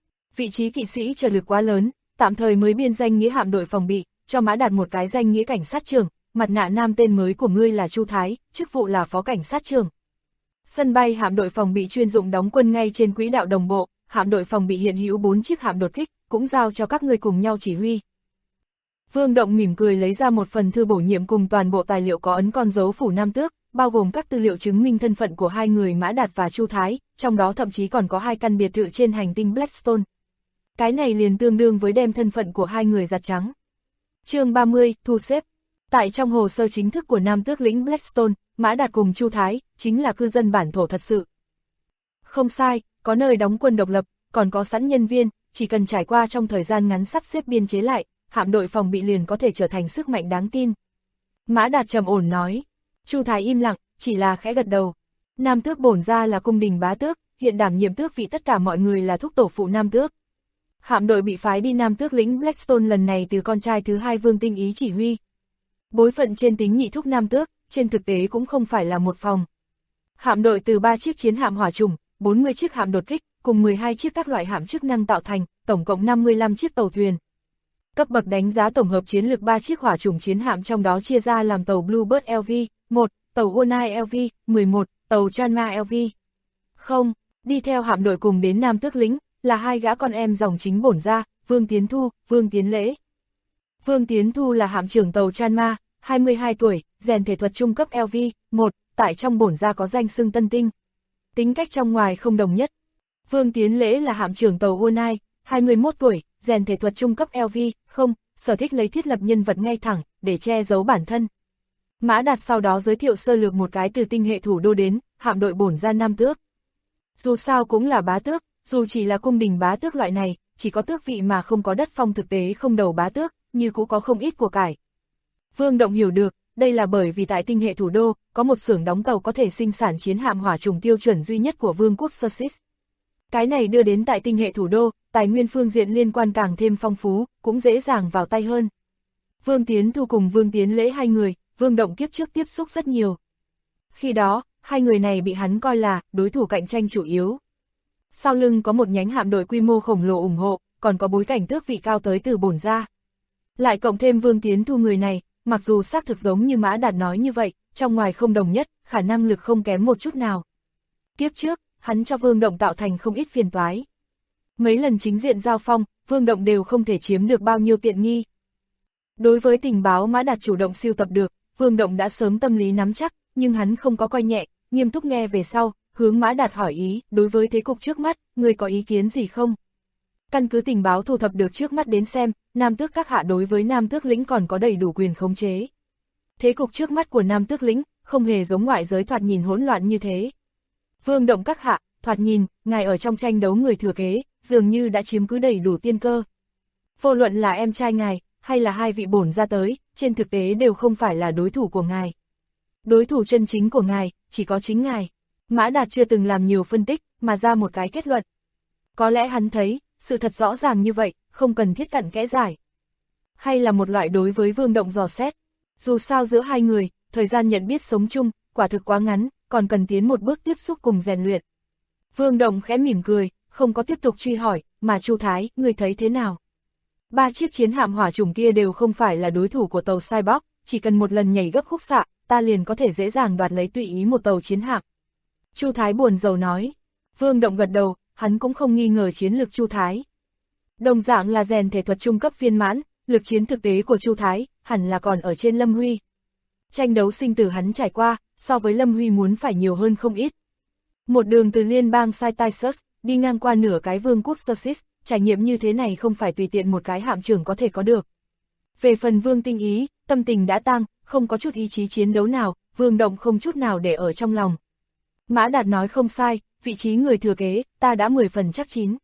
Vị trí kỵ sĩ trợ lực quá lớn, tạm thời mới biên danh nghĩa hạm đội phòng bị, cho Mã Đạt một cái danh nghĩa cảnh sát trưởng, mặt nạ nam tên mới của ngươi là Chu Thái, chức vụ là phó cảnh sát trưởng. Sân bay hạm đội phòng bị chuyên dụng đóng quân ngay trên quỹ đạo đồng bộ, hạm đội phòng bị hiện hữu 4 chiếc hạm đột kích, cũng giao cho các ngươi cùng nhau chỉ huy. Vương Động mỉm cười lấy ra một phần thư bổ nhiệm cùng toàn bộ tài liệu có ấn con dấu phủ Nam Tước, bao gồm các tư liệu chứng minh thân phận của hai người Mã Đạt và Chu Thái, trong đó thậm chí còn có 2 căn biệt thự trên hành tinh Blackstone. Cái này liền tương đương với đem thân phận của hai người giặt trắng. Chương 30, thu xếp. Tại trong hồ sơ chính thức của Nam Tước lĩnh Blackstone, Mã Đạt cùng Chu Thái chính là cư dân bản thổ thật sự. Không sai, có nơi đóng quân độc lập, còn có sẵn nhân viên, chỉ cần trải qua trong thời gian ngắn sắp xếp biên chế lại, hạm đội phòng bị liền có thể trở thành sức mạnh đáng tin. Mã Đạt trầm ổn nói. Chu Thái im lặng, chỉ là khẽ gật đầu. Nam Tước bổn ra là cung đình bá tước, hiện đảm nhiệm tước vị tất cả mọi người là thúc tổ phụ Nam Tước. Hạm đội bị phái đi Nam Tước lĩnh Blackstone lần này từ con trai thứ hai Vương Tinh Ý chỉ huy. Bối phận trên tính nhị thúc Nam Tước, trên thực tế cũng không phải là một phòng. Hạm đội từ 3 chiếc chiến hạm hỏa trùng, 40 chiếc hạm đột kích, cùng 12 chiếc các loại hạm chức năng tạo thành, tổng cộng 55 chiếc tàu thuyền. Cấp bậc đánh giá tổng hợp chiến lược 3 chiếc hỏa trùng chiến hạm trong đó chia ra làm tàu Bluebird LV-1, tàu Wonai LV-11, tàu Chanma LV-0. Đi theo hạm đội cùng đến Nam Tước lĩnh, là 2 gã con em dòng chính bổn gia, Vương Tiến Thu, Vương Tiến Lễ. Vương Tiến Thu là hạm trưởng tàu Chanma, 22 tuổi, rèn thể thuật trung cấp LV-1, tại trong bổn gia có danh xưng tân tinh. Tính cách trong ngoài không đồng nhất. Vương Tiến Lễ là hạm trưởng tàu Wonai, 21 tuổi, rèn thể thuật trung cấp LV-0, sở thích lấy thiết lập nhân vật ngay thẳng, để che giấu bản thân. Mã Đạt sau đó giới thiệu sơ lược một cái từ tinh hệ thủ đô đến, hạm đội bổn gia Nam Tước. Dù sao cũng là bá tước, dù chỉ là cung đình bá tước loại này, chỉ có tước vị mà không có đất phong thực tế không đầu bá tước, như cũng có không ít của cải. Vương Động hiểu được, đây là bởi vì tại tinh hệ thủ đô, có một xưởng đóng tàu có thể sinh sản chiến hạm hỏa trùng tiêu chuẩn duy nhất của Vương quốc Sussex. Cái này đưa đến tại tinh hệ thủ đô, tài nguyên phương diện liên quan càng thêm phong phú, cũng dễ dàng vào tay hơn. Vương Tiến Thu cùng Vương Tiến Lễ hai người, Vương Động kiếp trước tiếp xúc rất nhiều. Khi đó, hai người này bị hắn coi là đối thủ cạnh tranh chủ yếu. Sau lưng có một nhánh hạm đội quy mô khổng lồ ủng hộ, còn có bối cảnh tước vị cao tới từ bổn gia. Lại cộng thêm Vương Tiến Thu người này, mặc dù xác thực giống như Mã Đạt nói như vậy, trong ngoài không đồng nhất, khả năng lực không kém một chút nào. Kiếp trước, hắn cho Vương Động tạo thành không ít phiền toái. Mấy lần chính diện giao phong, Vương Động đều không thể chiếm được bao nhiêu tiện nghi. Đối với tình báo Mã Đạt chủ động siêu tập được, Vương Động đã sớm tâm lý nắm chắc, nhưng hắn không có coi nhẹ, nghiêm túc nghe về sau, hướng Mã Đạt hỏi ý, đối với thế cục trước mắt, người có ý kiến gì không? Căn cứ tình báo thu thập được trước mắt đến xem, Nam Tước các hạ đối với Nam Tước lĩnh còn có đầy đủ quyền khống chế. Thế cục trước mắt của Nam Tước lĩnh, không hề giống ngoại giới thoạt nhìn hỗn loạn như thế. Vương Động các hạ, thoạt nhìn, ngài ở trong tranh đấu người thừa kế, dường như đã chiếm cứ đầy đủ tiên cơ. Vô luận là em trai ngài, hay là hai vị bổn gia tới, trên thực tế đều không phải là đối thủ của ngài. Đối thủ chân chính của ngài, chỉ có chính ngài. Mã Đạt chưa từng làm nhiều phân tích, mà ra một cái kết luận. Có lẽ hắn thấy, sự thật rõ ràng như vậy, không cần thiết cặn kẽ giải. Hay là một loại đối với Vương Động dò xét. Dù sao giữa hai người, thời gian nhận biết sống chung, quả thực quá ngắn, còn cần tiến một bước tiếp xúc cùng rèn luyện. Vương Động khẽ mỉm cười, không có tiếp tục truy hỏi, mà Chu Thái, người thấy thế nào? 3 chiếc chiến hạm hỏa trùng kia đều không phải là đối thủ của tàu Cyborg, chỉ cần một lần nhảy gấp khúc xạ, ta liền có thể dễ dàng đoạt lấy tùy ý một tàu chiến hạm. Chu Thái buồn rầu nói. Vương Động gật đầu, hắn cũng không nghi ngờ chiến lược Chu Thái. Đồng dạng là rèn thể thuật trung cấp viên mãn, lực chiến thực tế của Chu Thái, hẳn là còn ở trên Lâm Huy. Tranh đấu sinh tử hắn trải qua, so với Lâm Huy muốn phải nhiều hơn không ít. Một đường từ liên bang Cytisus, đi ngang qua nửa cái vương quốc Sussex, trải nghiệm như thế này không phải tùy tiện một cái hạm trưởng có thể có được. Về phần Vương Tinh Ý, tâm tình đã tăng, không có chút ý chí chiến đấu nào, Vương Động không chút nào để ở trong lòng. Mã Đạt nói không sai, vị trí người thừa kế, ta đã 10 phần chắc chín.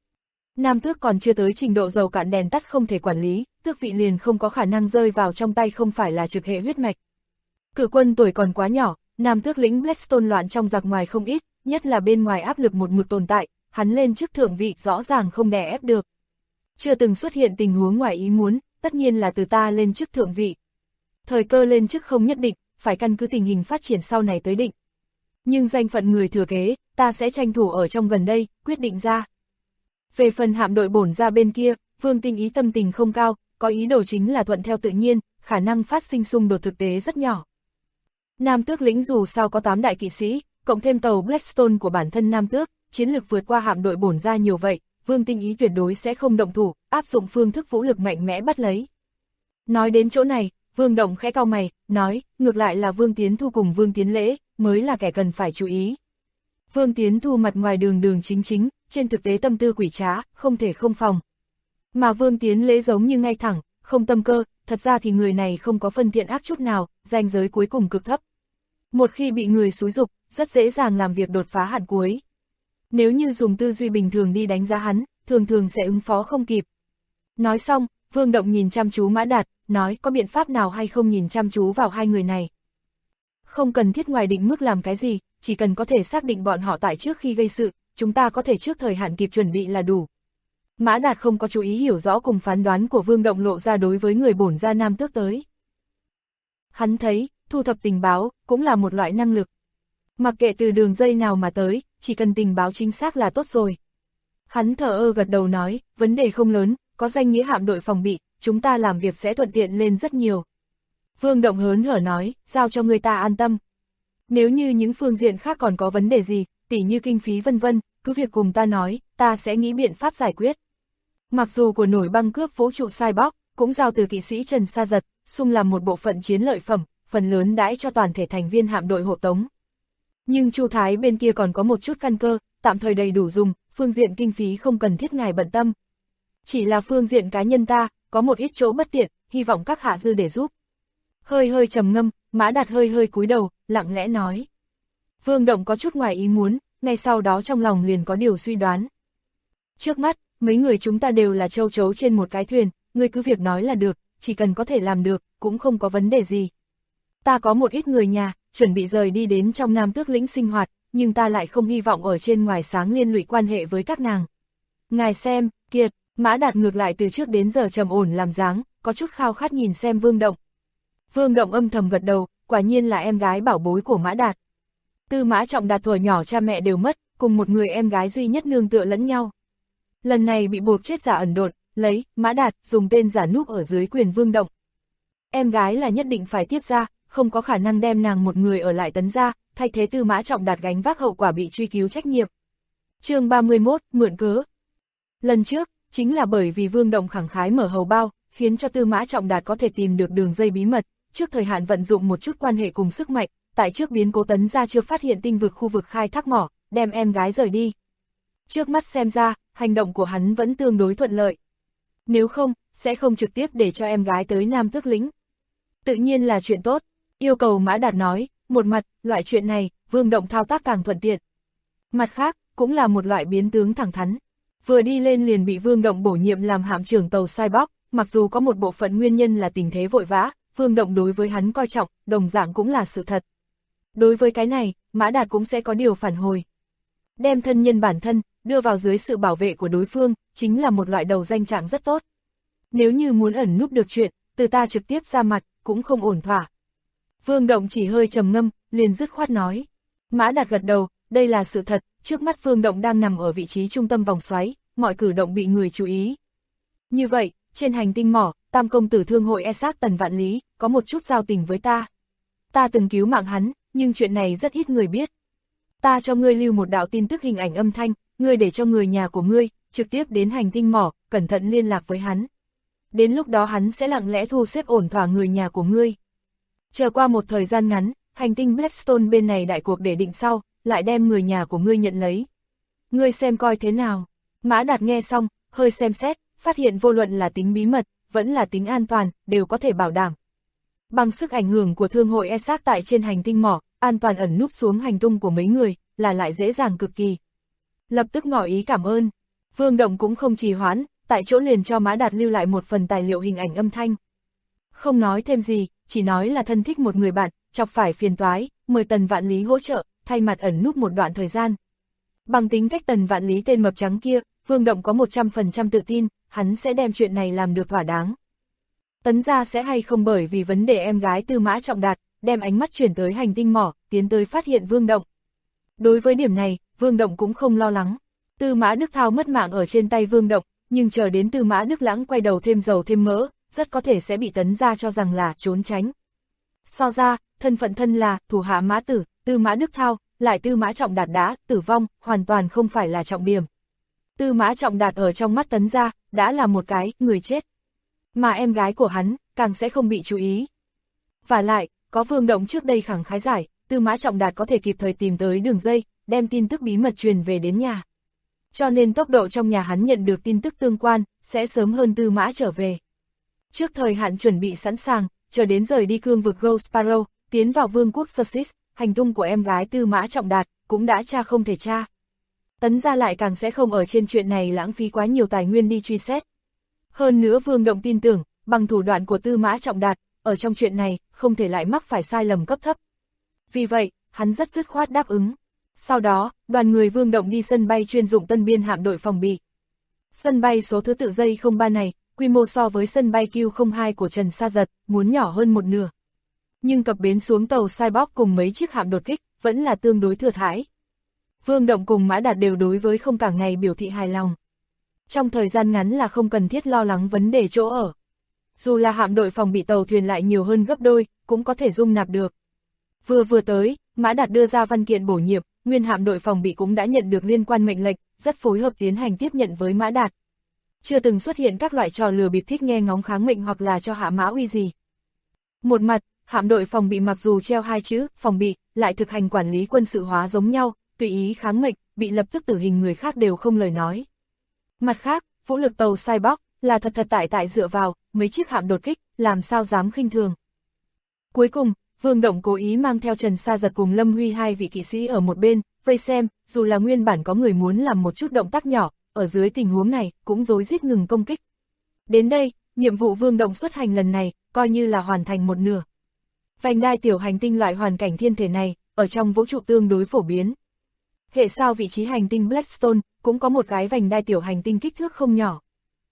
Nam Tước còn chưa tới trình độ dầu cạn đèn tắt không thể quản lý, tước vị liền không có khả năng rơi vào trong tay không phải là trực hệ huyết mạch. Cử quân tuổi còn quá nhỏ, Nam Tước lĩnh Blackstone loạn trong giặc ngoài không ít, nhất là bên ngoài áp lực một mực tồn tại, hắn lên chức thượng vị rõ ràng không đè ép được. Chưa từng xuất hiện tình huống ngoài ý muốn, tất nhiên là từ ta lên chức thượng vị. Thời cơ lên chức không nhất định, phải căn cứ tình hình phát triển sau này tới định. Nhưng danh phận người thừa kế, ta sẽ tranh thủ ở trong gần đây, quyết định ra. Về phần hạm đội bổn ra bên kia, Vương Tinh Ý tâm tình không cao, có ý đồ chính là thuận theo tự nhiên, khả năng phát sinh xung đột thực tế rất nhỏ. Nam Tước lĩnh dù sao có 8 đại kỵ sĩ, cộng thêm tàu Blackstone của bản thân Nam Tước, chiến lược vượt qua hạm đội bổn ra nhiều vậy, Vương Tinh Ý tuyệt đối sẽ không động thủ, áp dụng phương thức vũ lực mạnh mẽ bắt lấy. Nói đến chỗ này, Vương Động khẽ cau mày, nói, ngược lại là Vương Tiến Thu cùng Vương Tiến Lễ, mới là kẻ cần phải chú ý. Vương Tiến Thu mặt ngoài đường đường chính chính, trên thực tế tâm tư quỷ trá, không thể không phòng. Mà Vương Tiến Lễ giống như ngay thẳng, không tâm cơ, thật ra thì người này không có phân thiện ác chút nào, ranh giới cuối cùng cực thấp. Một khi bị người xúi giục, rất dễ dàng làm việc đột phá hạn cuối. Nếu như dùng tư duy bình thường đi đánh giá hắn, thường thường sẽ ứng phó không kịp. Nói xong, Vương Động nhìn chăm chú Mã Đạt, nói có biện pháp nào hay không nhìn chăm chú vào hai người này. Không cần thiết ngoài định mức làm cái gì, chỉ cần có thể xác định bọn họ tại trước khi gây sự, chúng ta có thể trước thời hạn kịp chuẩn bị là đủ. Mã Đạt không có chú ý hiểu rõ cùng phán đoán của Vương Động lộ ra đối với người bổn ra Nam Tước tới. Hắn thấy, thu thập tình báo, cũng là một loại năng lực. Mặc kệ từ đường dây nào mà tới, chỉ cần tình báo chính xác là tốt rồi. Hắn thở ơ gật đầu nói, vấn đề không lớn, có danh nghĩa hạm đội phòng bị, chúng ta làm việc sẽ thuận tiện lên rất nhiều. Vương Động hớn hở nói, giao cho người ta an tâm. Nếu như những phương diện khác còn có vấn đề gì, tỉ như kinh phí vân vân, cứ việc cùng ta nói, ta sẽ nghĩ biện pháp giải quyết. Mặc dù của nổi băng cướp vũ trụ Cyborg, cũng giao từ kỵ sĩ Trần Sa Giật, xung làm một bộ phận chiến lợi phẩm, phần lớn đãi cho toàn thể thành viên hạm đội hộ tống. Nhưng Chu Thái bên kia còn có một chút căn cơ, tạm thời đầy đủ dùng, phương diện kinh phí không cần thiết ngài bận tâm. Chỉ là phương diện cá nhân ta, có một ít chỗ bất tiện, hy vọng các hạ dư để giúp. Hơi trầm ngâm, Mã Đạt hơi cúi đầu, lặng lẽ nói. Vương Động có chút ngoài ý muốn, ngay sau đó trong lòng liền có điều suy đoán. Trước mắt, mấy người chúng ta đều là châu chấu trên một cái thuyền, ngươi cứ việc nói là được, chỉ cần có thể làm được, cũng không có vấn đề gì. Ta có một ít người nhà, chuẩn bị rời đi đến trong Nam Tước lĩnh sinh hoạt, nhưng ta lại không hy vọng ở trên ngoài sáng liên lụy quan hệ với các nàng. Ngài xem, Kiệt, Mã Đạt ngược lại từ trước đến giờ trầm ổn làm dáng, có chút khao khát nhìn xem Vương Động. Vương Động âm thầm gật đầu, quả nhiên là em gái bảo bối của Mã Đạt. Tư Mã Trọng Đạt thuở nhỏ cha mẹ đều mất, cùng một người em gái duy nhất nương tựa lẫn nhau. Lần này bị buộc chết giả ẩn độn, lấy, Mã Đạt, dùng tên giả núp ở dưới quyền Vương Động. Em gái là nhất định phải tiếp ra, không có khả năng đem nàng một người ở lại Tấn gia, thay thế Tư Mã Trọng Đạt gánh vác hậu quả bị truy cứu trách nhiệm. Chương 31, mượn cớ. Lần trước, chính là bởi vì Vương Động khẳng khái mở hầu bao, khiến cho Tư Mã Trọng Đạt có thể tìm được đường dây bí mật, trước thời hạn vận dụng một chút quan hệ cùng sức mạnh, tại trước biến cố Tấn gia chưa phát hiện tinh vực khu vực khai thác mỏ, đem em gái rời đi. Trước mắt xem ra, hành động của hắn vẫn tương đối thuận lợi. Nếu không, sẽ không trực tiếp để cho em gái tới Nam Tước lĩnh. Tự nhiên là chuyện tốt, yêu cầu Mã Đạt nói, một mặt, loại chuyện này, Vương Động thao tác càng thuận tiện. Mặt khác, cũng là một loại biến tướng thẳng thắn. Vừa đi lên liền bị Vương Động bổ nhiệm làm hạm trưởng tàu Cyborg, mặc dù có một bộ phận nguyên nhân là tình thế vội vã, Vương Động đối với hắn coi trọng, đồng dạng cũng là sự thật. Đối với cái này, Mã Đạt cũng sẽ có điều phản hồi. Đem thân nhân bản thân, đưa vào dưới sự bảo vệ của đối phương, chính là một loại đầu danh trạng rất tốt. Nếu như muốn ẩn núp được chuyện, từ ta trực tiếp ra mặt, cũng không ổn thỏa. Vương Động chỉ hơi trầm ngâm, liền dứt khoát nói. Mã Đạt gật đầu, đây là sự thật, trước mắt Vương Động đang nằm ở vị trí trung tâm vòng xoáy, mọi cử động bị người chú ý. Như vậy, trên hành tinh mỏ, Tam công tử thương hội Esác Tần Vạn Lý, có một chút giao tình với ta. Ta từng cứu mạng hắn, nhưng chuyện này rất ít người biết. Ta cho ngươi lưu một đạo tin tức hình ảnh âm thanh, ngươi để cho người nhà của ngươi, trực tiếp đến hành tinh mỏ, cẩn thận liên lạc với hắn. Đến lúc đó hắn sẽ lặng lẽ thu xếp ổn thỏa người nhà của ngươi. Chờ qua một thời gian ngắn, hành tinh Blackstone bên này đại cuộc để định sau, lại đem người nhà của ngươi nhận lấy. Ngươi xem coi thế nào. Mã Đạt nghe xong, hơi xem xét, phát hiện vô luận là tính bí mật, vẫn là tính an toàn, đều có thể bảo đảm. Bằng sức ảnh hưởng của thương hội Esác tại trên hành tinh mỏ, an toàn ẩn núp xuống hành tung của mấy người, là lại dễ dàng cực kỳ. Lập tức ngỏ ý cảm ơn. Vương Động cũng không trì hoãn, tại chỗ liền cho Mã Đạt lưu lại một phần tài liệu hình ảnh âm thanh. Không nói thêm gì, chỉ nói là thân thích một người bạn, chọc phải phiền toái, mời Tần Vạn Lý hỗ trợ, thay mặt ẩn núp một đoạn thời gian. Bằng tính cách Tần Vạn Lý tên mập trắng kia, Vương Động có 100% tự tin, hắn sẽ đem chuyện này làm được thỏa đáng. Tấn gia sẽ hay không bởi vì vấn đề em gái Tư Mã Trọng Đạt, đem ánh mắt chuyển tới hành tinh mỏ, tiến tới phát hiện Vương Động. Đối với điểm này, Vương Động cũng không lo lắng. Tư Mã Đức Thao mất mạng ở trên tay Vương Động, nhưng chờ đến Tư Mã Đức Lãng quay đầu thêm dầu thêm mỡ, rất có thể sẽ bị Tấn gia cho rằng là trốn tránh. So ra, thân phận thân là thủ hạ Mã Tử, Tư Mã Đức Thao, lại Tư Mã Trọng Đạt đã tử vong, hoàn toàn không phải là trọng điểm. Tư Mã Trọng Đạt ở trong mắt Tấn gia, đã là một cái người chết. Mà em gái của hắn, càng sẽ không bị chú ý. Và lại, có Vương Động trước đây khẳng khái giải, Tư Mã Trọng Đạt có thể kịp thời tìm tới đường dây, đem tin tức bí mật truyền về đến nhà. Cho nên tốc độ trong nhà hắn nhận được tin tức tương quan, sẽ sớm hơn Tư Mã trở về. Trước thời hạn chuẩn bị sẵn sàng, chờ đến rời đi cương vực Ghost Sparrow, tiến vào vương quốc Sussex, hành tung của em gái Tư Mã Trọng Đạt, cũng đã tra không thể tra. Tấn gia lại càng sẽ không ở trên chuyện này lãng phí quá nhiều tài nguyên đi truy xét. Hơn nữa Vương Động tin tưởng, bằng thủ đoạn của Tư Mã Trọng Đạt, ở trong chuyện này, không thể lại mắc phải sai lầm cấp thấp. Vì vậy, hắn rất dứt khoát đáp ứng. Sau đó, đoàn người Vương Động đi sân bay chuyên dụng Tân Biên hạm đội phòng bị. Sân bay số thứ tự dây 03 này, quy mô so với sân bay Q02 của Trần Sa Giật, muốn nhỏ hơn một nửa. Nhưng cập bến xuống tàu Cyborg cùng mấy chiếc hạm đột kích, vẫn là tương đối thừa thãi. Vương Động cùng Mã Đạt đều đối với không cảng này biểu thị hài lòng. Trong thời gian ngắn là không cần thiết lo lắng vấn đề chỗ ở. Dù là hạm đội phòng bị tàu thuyền lại nhiều hơn gấp đôi, cũng có thể dung nạp được. Vừa tới, Mã Đạt đưa ra văn kiện bổ nhiệm, nguyên hạm đội phòng bị cũng đã nhận được liên quan mệnh lệnh, rất phối hợp tiến hành tiếp nhận với Mã Đạt. Chưa từng xuất hiện các loại trò lừa bịp thích nghe ngóng kháng mệnh hoặc là cho hạ mã uy gì. Một mặt, hạm đội phòng bị mặc dù treo hai chữ, phòng bị, lại thực hành quản lý quân sự hóa giống nhau, tùy ý kháng mệnh, bị lập tức tử hình người khác đều không lời nói. Mặt khác, vũ lực tàu Cyborg là thật tại dựa vào mấy chiếc hạm đột kích, làm sao dám khinh thường. Cuối cùng, Vương Động cố ý mang theo Trần Sa Giật cùng Lâm Huy hai vị kỵ sĩ ở một bên, vây xem, dù là nguyên bản có người muốn làm một chút động tác nhỏ, ở dưới tình huống này, cũng rối rít ngừng công kích. Đến đây, nhiệm vụ Vương Động xuất hành lần này, coi như là hoàn thành một nửa. Vành đai tiểu hành tinh loại hoàn cảnh thiên thể này, ở trong vũ trụ tương đối phổ biến. Hệ sao vị trí hành tinh Blackstone, cũng có một cái vành đai tiểu hành tinh kích thước không nhỏ.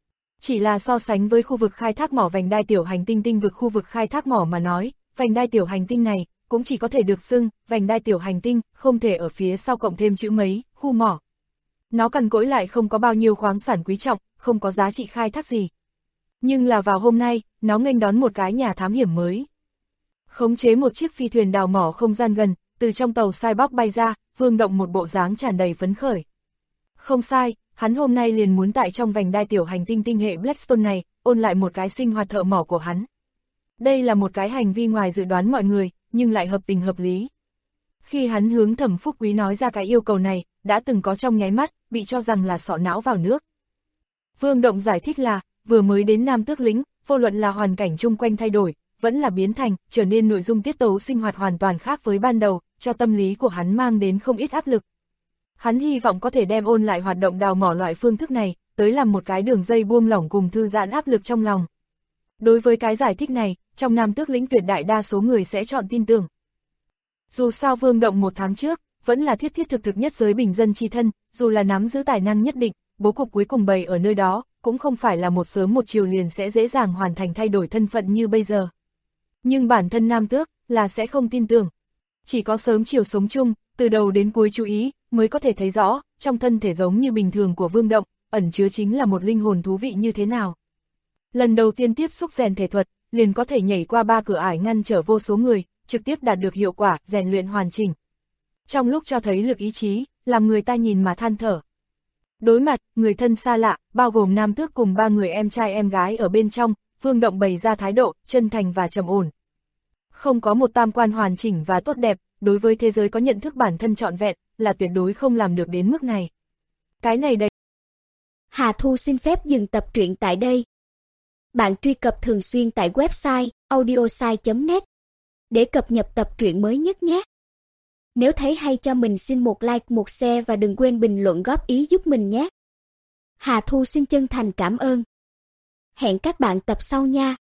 Chỉ là so sánh với khu vực khai thác mỏ vành đai tiểu hành tinh tinh vực khu vực khai thác mỏ mà nói, vành đai tiểu hành tinh này, cũng chỉ có thể được xưng, vành đai tiểu hành tinh, không thể ở phía sau cộng thêm chữ mấy, khu mỏ. Nó cằn cỗi lại không có bao nhiêu khoáng sản quý trọng, không có giá trị khai thác gì. Nhưng là vào hôm nay, nó nghênh đón một cái nhà thám hiểm mới. Khống chế một chiếc phi thuyền đào mỏ không gian gần, từ trong tàu Cyborg bay ra, Vương Động một bộ dáng tràn đầy phấn khởi. Không sai, hắn hôm nay liền muốn tại trong vành đai tiểu hành tinh tinh hệ Blackstone này, ôn lại một cái sinh hoạt thợ mỏ của hắn. Đây là một cái hành vi ngoài dự đoán mọi người, nhưng lại hợp tình hợp lý. Khi hắn hướng Thẩm Phúc Quý nói ra cái yêu cầu này, đã từng có trong nháy mắt, bị cho rằng là sọ não vào nước. Vương Động giải thích là, vừa mới đến Nam Tước Lĩnh, vô luận là hoàn cảnh chung quanh thay đổi, vẫn là biến thành, trở nên nội dung tiết tấu sinh hoạt hoàn toàn khác với ban đầu, cho tâm lý của hắn mang đến không ít áp lực. Hắn hy vọng có thể đem ôn lại hoạt động đào mỏ loại phương thức này, tới làm một cái đường dây buông lỏng cùng thư giãn áp lực trong lòng. Đối với cái giải thích này, trong Nam Tước Lĩnh tuyệt đại đa số người sẽ chọn tin tưởng. Dù sao Vương Động một tháng trước, vẫn là thiết thực nhất giới bình dân chi thân, dù là nắm giữ tài năng nhất định, bố cục cuối cùng bày ở nơi đó, cũng không phải là một sớm một chiều liền sẽ dễ dàng hoàn thành thay đổi thân phận như bây giờ. Nhưng bản thân Nam Tước, là sẽ không tin tưởng. Chỉ có sớm chiều sống chung, từ đầu đến cuối chú ý, mới có thể thấy rõ, trong thân thể giống như bình thường của Vương Động, ẩn chứa chính là một linh hồn thú vị như thế nào. Lần đầu tiên tiếp xúc rèn thể thuật, liền có thể nhảy qua 3 cửa ải ngăn trở vô số người, trực tiếp đạt được hiệu quả, rèn luyện hoàn chỉnh. Trong lúc cho thấy lực ý chí, làm người ta nhìn mà than thở. Đối mặt, người thân xa lạ, bao gồm Nam Tước cùng 3 người em trai em gái ở bên trong, Vương Động bày ra thái độ, chân thành và trầm ổn. Không có một tam quan hoàn chỉnh và tốt đẹp, đối với thế giới có nhận thức bản thân trọn vẹn, là tuyệt đối không làm được đến mức này. Cái này đây. Hà Thu xin phép dừng tập truyện tại đây. Bạn truy cập thường xuyên tại website audiosai.net để cập nhật tập truyện mới nhất nhé. Nếu thấy hay cho mình xin một like, một share và đừng quên bình luận góp ý giúp mình nhé. Hà Thu xin chân thành cảm ơn. Hẹn các bạn tập sau nha.